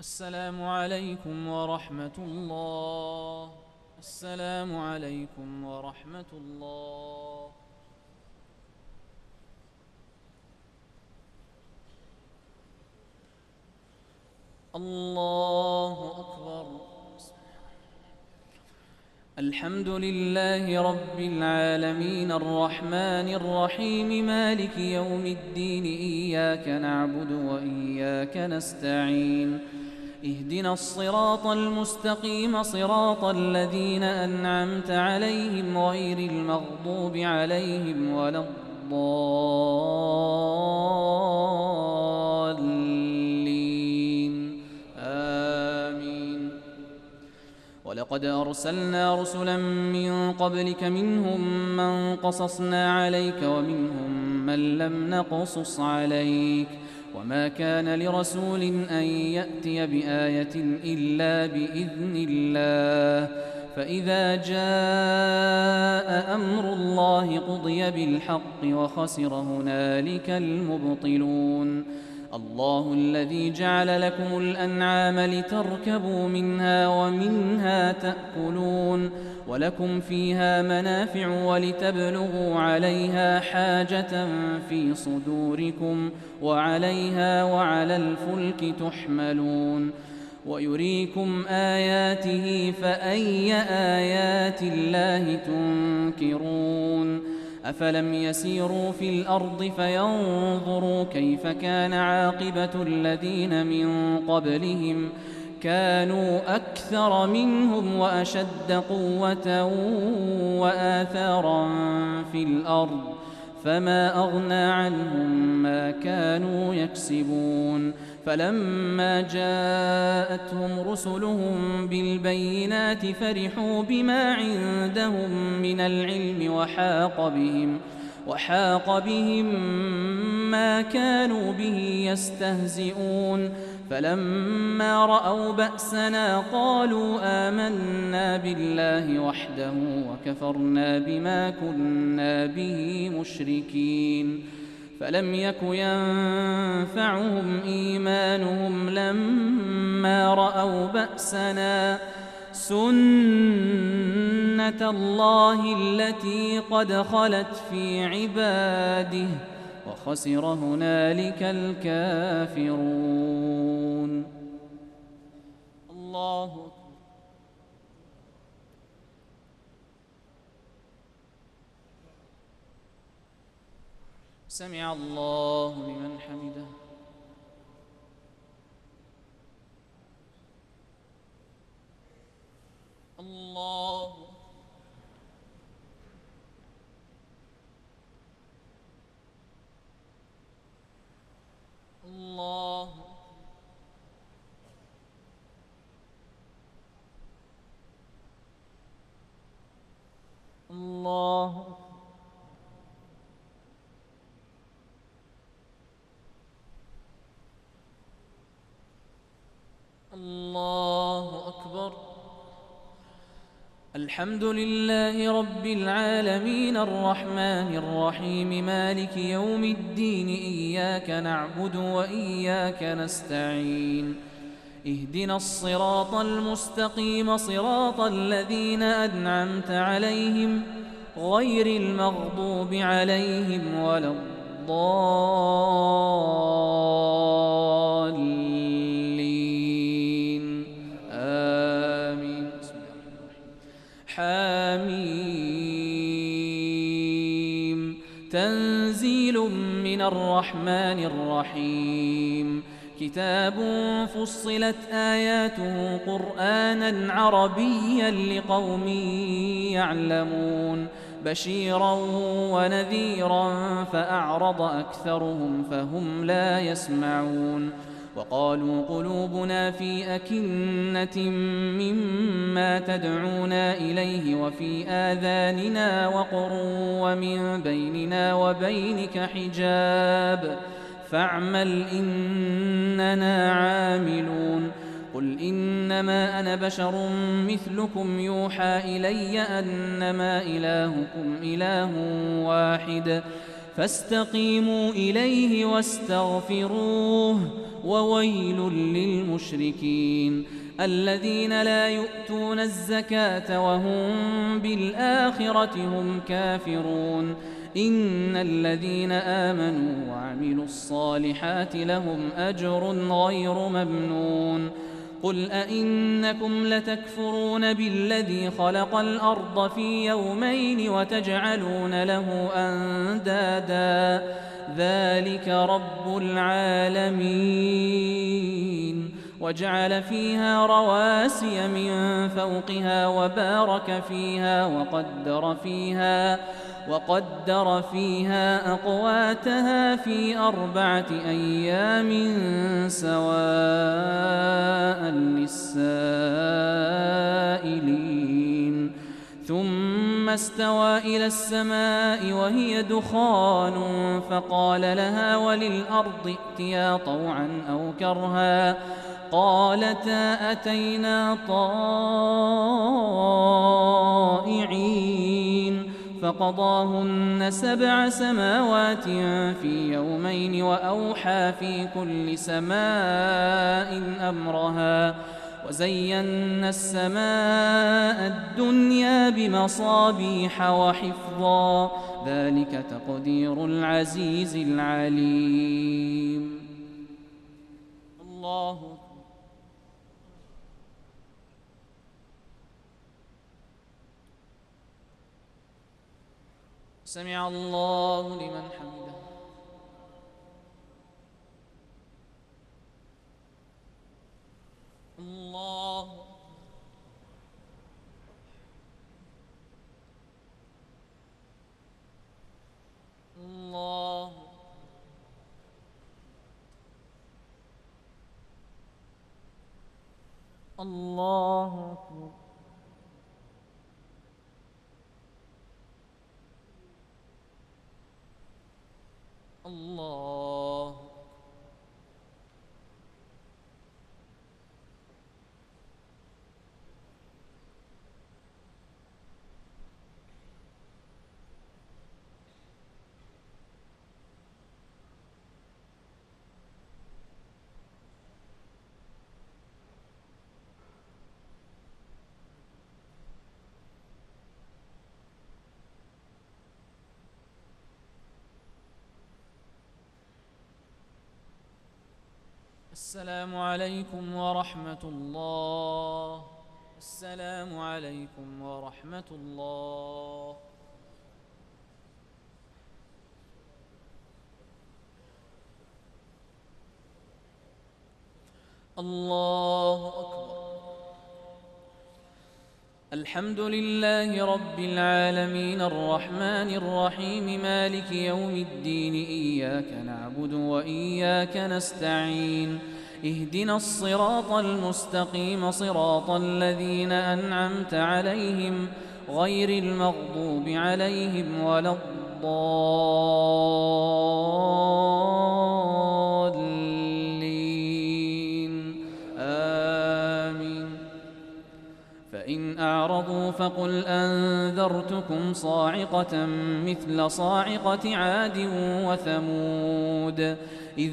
S2: السلام عليكم ورحمة الله. السلام عليكم ورحمة الله. الله أكبر. الحمد لله رب العالمين الرحمن الرحيم مالك يوم الدين إياك نعبد وإياك نستعين اهدنا الصراط المستقيم صراط الذين أنعمت عليهم غير المغضوب عليهم ولا الضالين آمين. ولقد أرسلنا رسلا من قبلك منهم من قصصنا عليك ومنهم من لم نقصص عليك وما كان لرسول أن يأتي بآية إلا بإذن الله فإذا جاء أمر الله قضي بالحق وخسر هنالك المبطلون. الله الذي جعل لكم الأنعام لتركبوا منها ومنها تأكلون ولكم فيها منافع ولتبلغوا عليها حاجة في صدوركم وعليها وعلى الفلك تحملون ويريكم آياته فأي آيات الله تنكرون. أفلم يسيروا في الأرض فينظروا كيف كان عاقبة الذين من قبلهم كانوا أكثر منهم وأشد قوة وآثارا في الأرض فما أغنى عنهم ما كانوا يكسبون. فلما جاءتهم رسلهم بالبينات فرحوا بما عندهم من العلم وحاق بهم وحاق بهم ما كانوا به يستهزئون. فلما رأوا بأسنا قالوا آمنا بالله وحده وكفرنا بما كنا به مشركين. فلم يك ينفعهم إيمانهم لما رأوا بأسنا سنة الله التي قد خلت في عباده وخسر هنالك الكافرون. الله أكبر. سمع الله لمن حمده. الله الله الله الله أكبر. الحمد لله رب العالمين الرحمن الرحيم مالك يوم الدين إياك نعبد وإياك نستعين اهدنا الصراط المستقيم صراط الذين أنعمت عليهم غير المغضوب عليهم ولا الضالين آمين. حاميم. تنزيل من الرحمن الرحيم كتاب فصلت آياته قرآنا عربيا لقوم يعلمون بشيرا ونذيرا فأعرض أكثرهم فهم لا يسمعون. وقالوا قلوبنا في أكنة مما تدعونا إليه وفي آذاننا وقر ومن بيننا وبينك حجاب فاعمل إننا عاملون. قل إنما أنا بشر مثلكم يوحى إلي أنما إلهكم إله واحد فاستقيموا إليه واستغفروه وويل للمشركين الذين لا يؤتون الزكاة وهم بالآخرة هم كافرون إن الذين آمنوا وعملوا الصالحات لهم أجر غير ممنون قل أئنكم لتكفرون بالذي خلق الأرض في يومين وتجعلون له أندادا ذلك رب العالمين وجعل فيها رواسي من فوقها وبارك فيها وقدر فيها وقدر فيها أقواتها في أربعة أيام سواء للسائلين ثم استوى إلى السماء وهي دخان فقال لها وللأرض ائتيا طوعا أو كرها قالتا أتينا طائعين فقضاهن سبع سماوات في يومين وأوحى في كل سماء أمرها وزينا السماء الدنيا بمصابيح وحفظا ذلك تقدير العزيز العليم الله سمع الله لمن حمده الله الله الله أكبر الله السلام عليكم ورحمة الله السلام عليكم ورحمة الله الله أكبر الحمد لله رب العالمين الرحمن الرحيم مالك يوم الدين إياك نعبد وإياك نستعين اهدنا الصراط المستقيم صراط الذين أنعمت عليهم غير المغضوب عليهم ولا الضالين آمين فإن أعرضوا فقل أنذرتكم صاعقة مثل صاعقة عاد وثمود إذ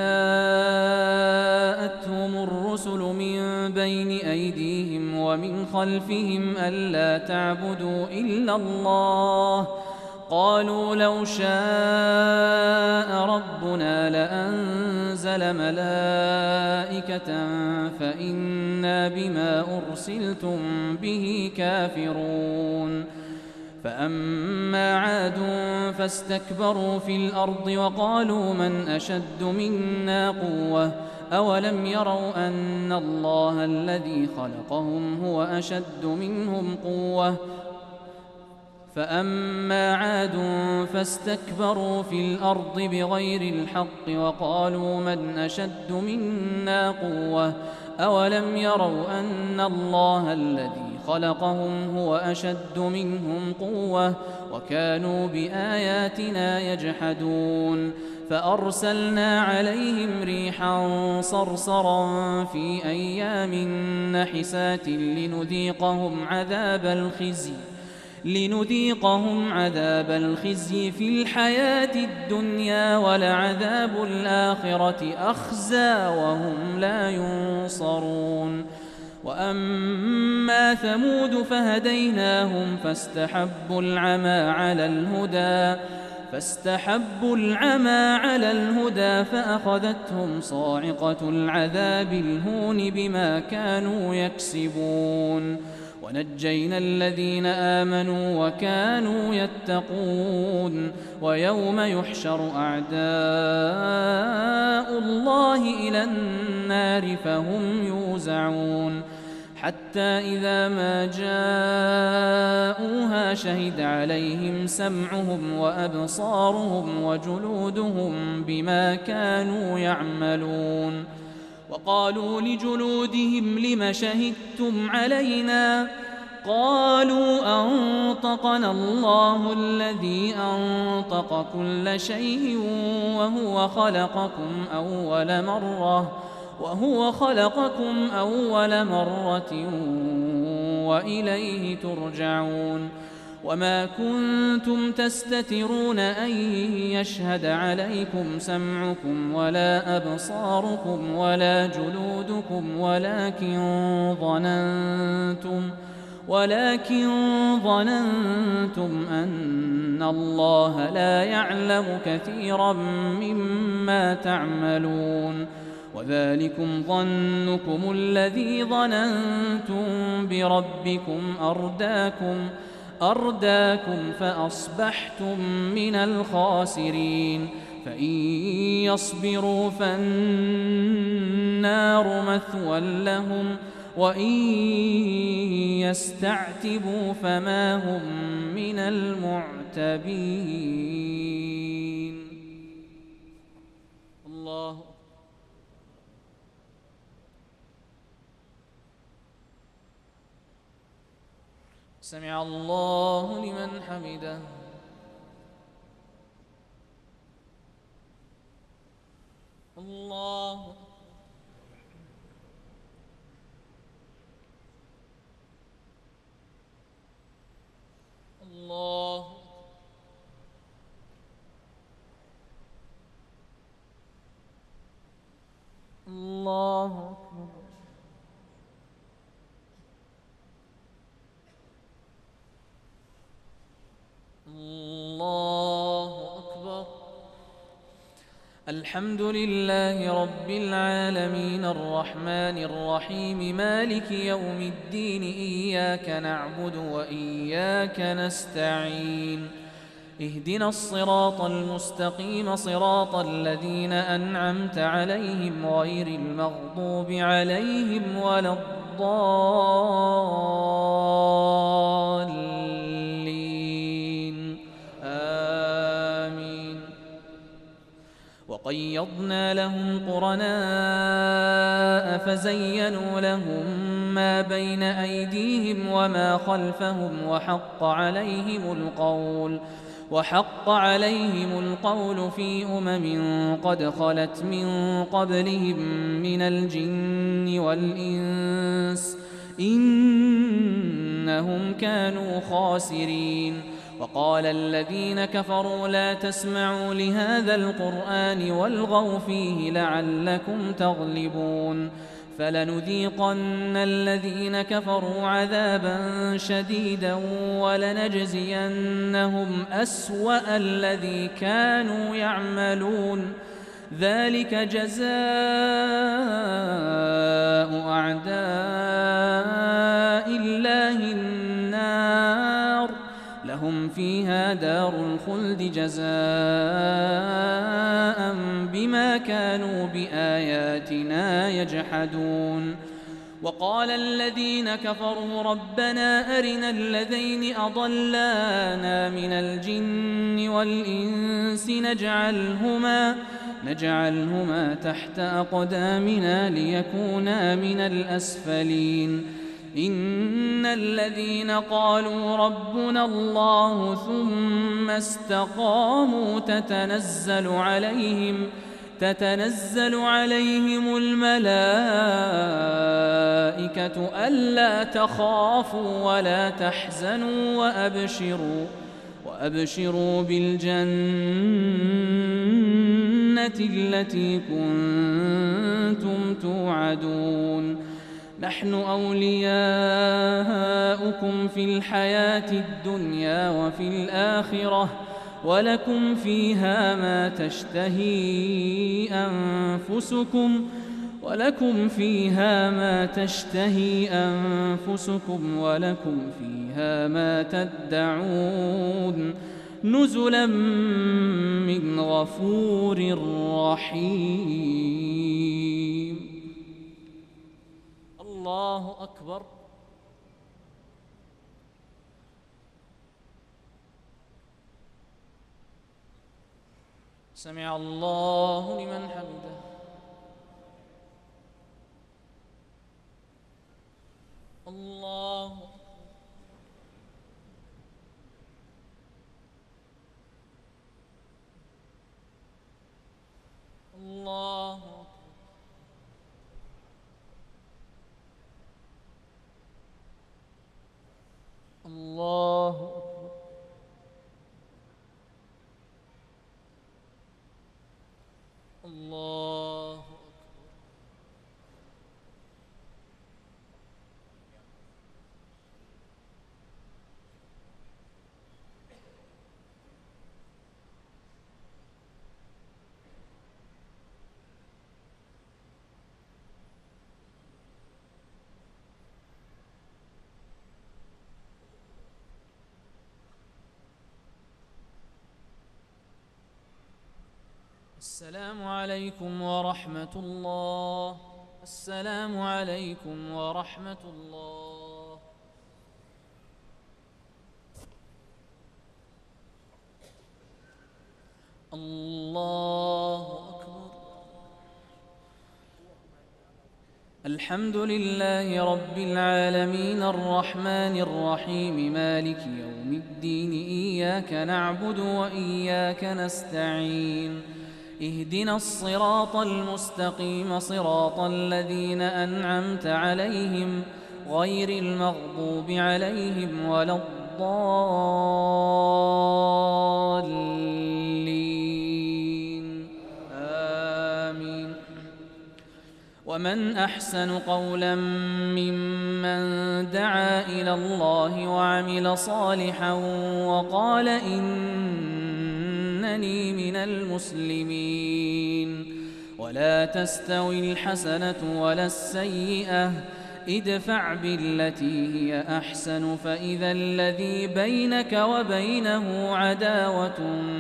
S2: جاءتهم الرسل من بين أيديهم ومن خلفهم ألا تعبدوا إلا الله قالوا لو شاء ربنا لأنزل ملائكة فإنا بما أرسلتم به كافرون فأما عاد فاستكبروا في الأرض وقالوا من أشد منا قوة أولم يروا أن الله الذي خلقهم هو أشد منهم قوة فأما عاد فاستكبروا في الأرض بغير الحق وقالوا من أشد منا قوة أولم يروا أن الله الذي خلقهم هو أشد منهم قوة وكانوا بآياتنا يجحدون فأرسلنا عليهم ريحا صرصرا في أيام نحسات لنذيقهم عذاب الخزي لنذيقهم عذاب الخزي في الحياة الدنيا ولعذاب الآخرة أخزى وهم لا ينصرون وأما ثمود فهديناهم فاستحبوا العمى على الهدى فاستحبوا العمى على الهدى فأخذتهم صاعقة العذاب الهون بما كانوا يكسبون ونجينا الذين آمنوا وكانوا يتقون ويوم يحشر أعداء الله إلى النار فهم يوزعون حتى إذا ما جاءوها شهد عليهم سمعهم وأبصارهم وجلودهم بما كانوا يعملون وقالوا لجلودهم لم شهدتم علينا قالوا أنطقنا الله الذي أنطق كل شيء وهو خلقكم أول مرة وهو خلقكم أول مرة وإليه ترجعون وما كنتم تستترون أن يشهد عليكم سمعكم ولا أبصاركم ولا جلودكم ولكن ظننتم ولكن ظننتم أن الله لا يعلم كثيرا مما تعملون وذلكم ظنكم الذي ظننتم بربكم أرداكم أرداكم فأصبحتم من الخاسرين فإن يصبروا فالنار مثوى لهم وإن يستعتبوا فما هم من المعتبين. الله سمع الله لمن حمده. الله الله الله أكبر. الله أكبر. الحمد لله رب العالمين الرحمن الرحيم مالك يوم الدين إياك نعبد وإياك نستعين اهدنا الصراط المستقيم صراط الذين أنعمت عليهم غير المغضوب عليهم ولا الضالين آمين. وقيضنا لهم قرناء فزينوا لهم ما بين أيديهم وما خلفهم وحق عليهم القول وحق عليهم القول في أمم قد خلت من قبلهم من الجن والإنس إنهم كانوا خاسرين. وقال الذين كفروا لا تسمعوا لهذا القرآن والغوا فيه لعلكم تغلبون فلنذيقن الذين كفروا عذابا شديدا ولنجزينهم أسوأ الذي كانوا يعملون ذلك جزاء أعداء الله النار لهم فيها دار الخلد جزاء بما كانوا بآياتنا يجحدون. وقال الذين كفروا ربنا أرنا الذين أضلانا من الجن والإنس نجعلهما نجعلهما تحت أقدامنا ليكونا من الأسفلين. إن الذين قالوا ربنا الله ثم استقاموا تتنزل عليهم تتنزل عليهم الملائكة ألا تخافوا ولا تحزنوا وأبشروا وأبشروا بالجنة التي كنتم توعدون نحن أولياؤكم في الحياة الدنيا وفي الآخرة ولكم فيها ما تشتهي أنفسكم ولكم فيها ما تشتهي أنفسكم ولكم فيها ما تدعون نزلا من غفور رحيم. الله أكبر. سمع الله لمن حمده. الله الله الله الله السلام عليكم ورحمة الله. السلام عليكم ورحمة الله. الله أكبر. الحمد لله رب العالمين الرحمن الرحيم مالك يوم الدين إياك نعبد وإياك نستعين اهدنا الصراط المستقيم صراط الذين أنعمت عليهم غير المغضوب عليهم ولا الضالين آمين. ومن أحسن قولا ممن دعا إلى الله وعمل صالحا وقال إنني من المسلمين. ولا تستوي الحسنة ولا السيئة ادفع بالتي هي أحسن فإذا الذي بينك وبينه عداوة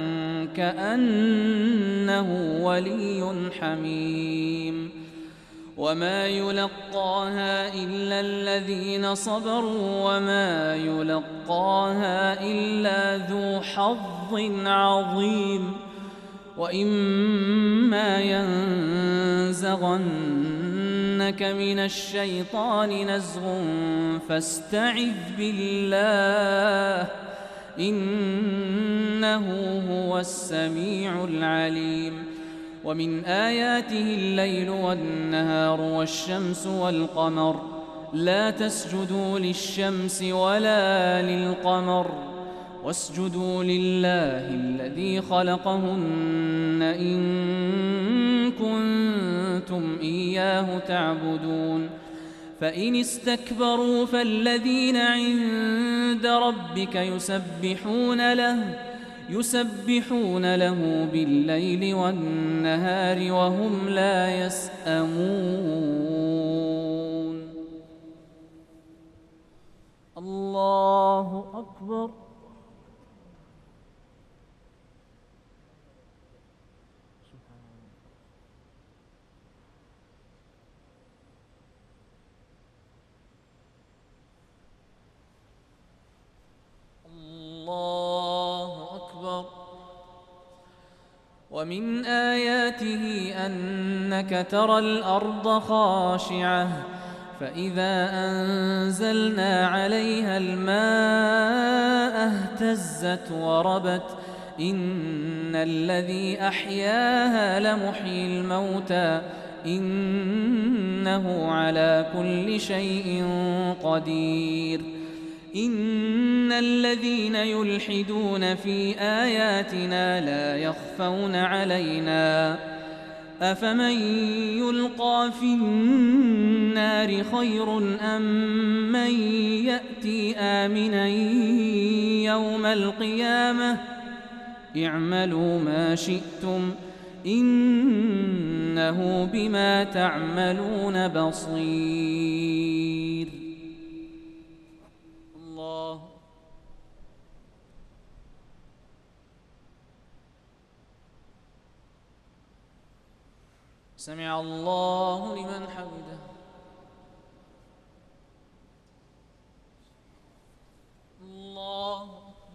S2: كأنه ولي حميم. وما يلقاها إلا الذين صبروا وما يلقاها إلا ذو حظ عظيم. وإما ينزغنك من الشيطان نزغ فاستعذ بالله إنه هو السميع العليم. ومن آياته الليل والنهار والشمس والقمر لا تسجدوا للشمس ولا للقمر واسجدوا لله الذي خلقهن إن كنتم إياه تعبدون. فإن استكبروا فالذين عند ربك يسبحون له يسبحون له بالليل والنهار وهم لا يسأمون. الله أكبر. الله أكبر. ومن آياته أنك ترى الأرض خاشعة فإذا أنزلنا عليها الماء اهتزت وربت إن الذي أحياها لمحيي الموتى إنه على كل شيء قدير إن الذين يلحدون في آياتنا لا يخفون علينا أفمن يلقى في النار خير أم من يأتي آمنا يوم القيامة اعملوا ما شئتم إنه بما تعملون بصير. الله سمع الله لمن حمده. الله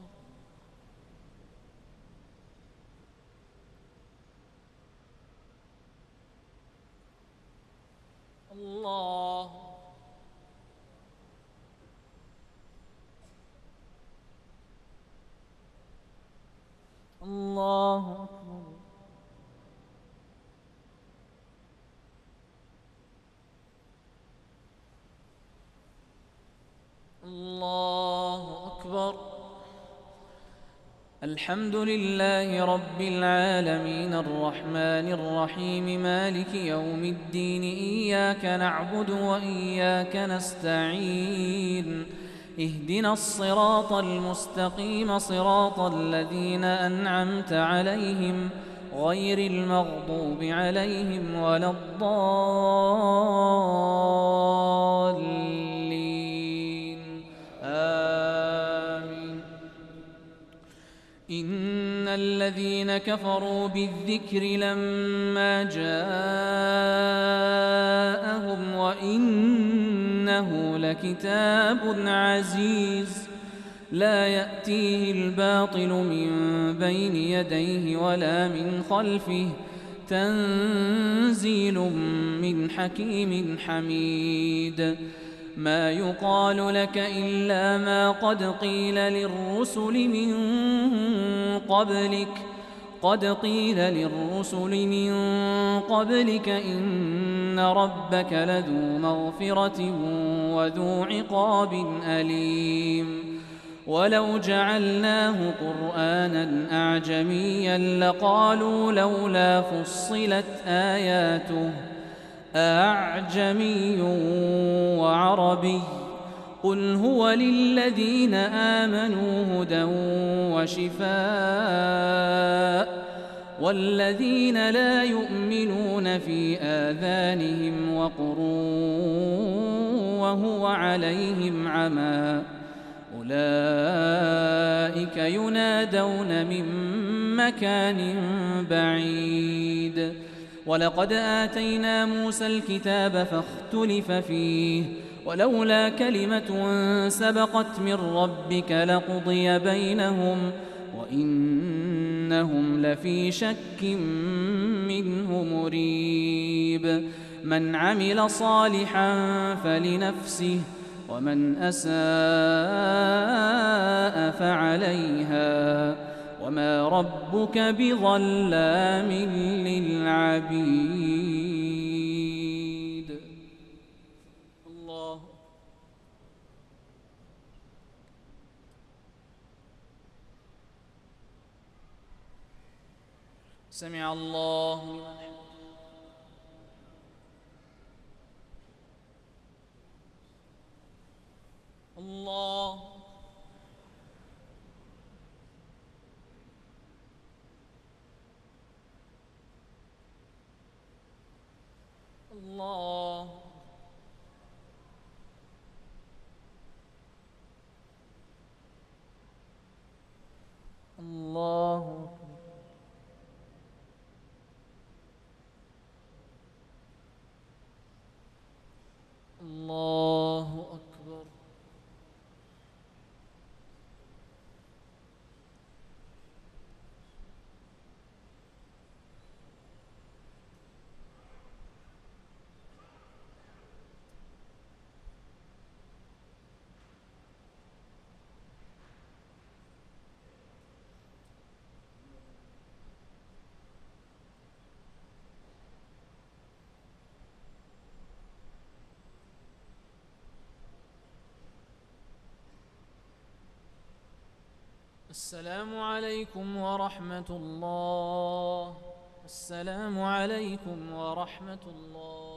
S2: الله الله أكبر. الله أكبر. الحمد لله رب العالمين الرحمن الرحيم مالك يوم الدين إياك نعبد وإياك نستعين اهدنا الصراط المستقيم صراط الذين أنعمت عليهم غير المغضوب عليهم ولا الضالين آمين. إن الذين كفروا بالذكر لما جاءهم وإنه لكتاب عزيز لا يأتيه الباطل من بين يديه ولا من خلفه تنزيل من حكيم حميد. ما يقال لك إلا ما قد قيل للرسل من قبلك قد قيل للرسل من قبلك إن ربك لذو مغفرة وذو عقاب أليم. ولو جعلناه قرآنا أعجميا لقالوا لولا فصلت آياته أعجمي وعربي قل هو للذين آمنوا هدى وشفاء والذين لا يؤمنون في آذانهم وقر وهو عليهم عمى أولئك ينادون من مكان بعيد. ولقد آتينا موسى الكتاب فاختلف فيه ولولا كلمة سبقت من ربك لقضي بينهم وإنهم لفي شك منه مريب. من عمل صالحا فلنفسه ومن أساء فعليها وما ربك بظلام للعبيد. الله سمع الله لمن حمده. الله الله الله السلام عليكم ورحمة الله. السلام عليكم ورحمة الله.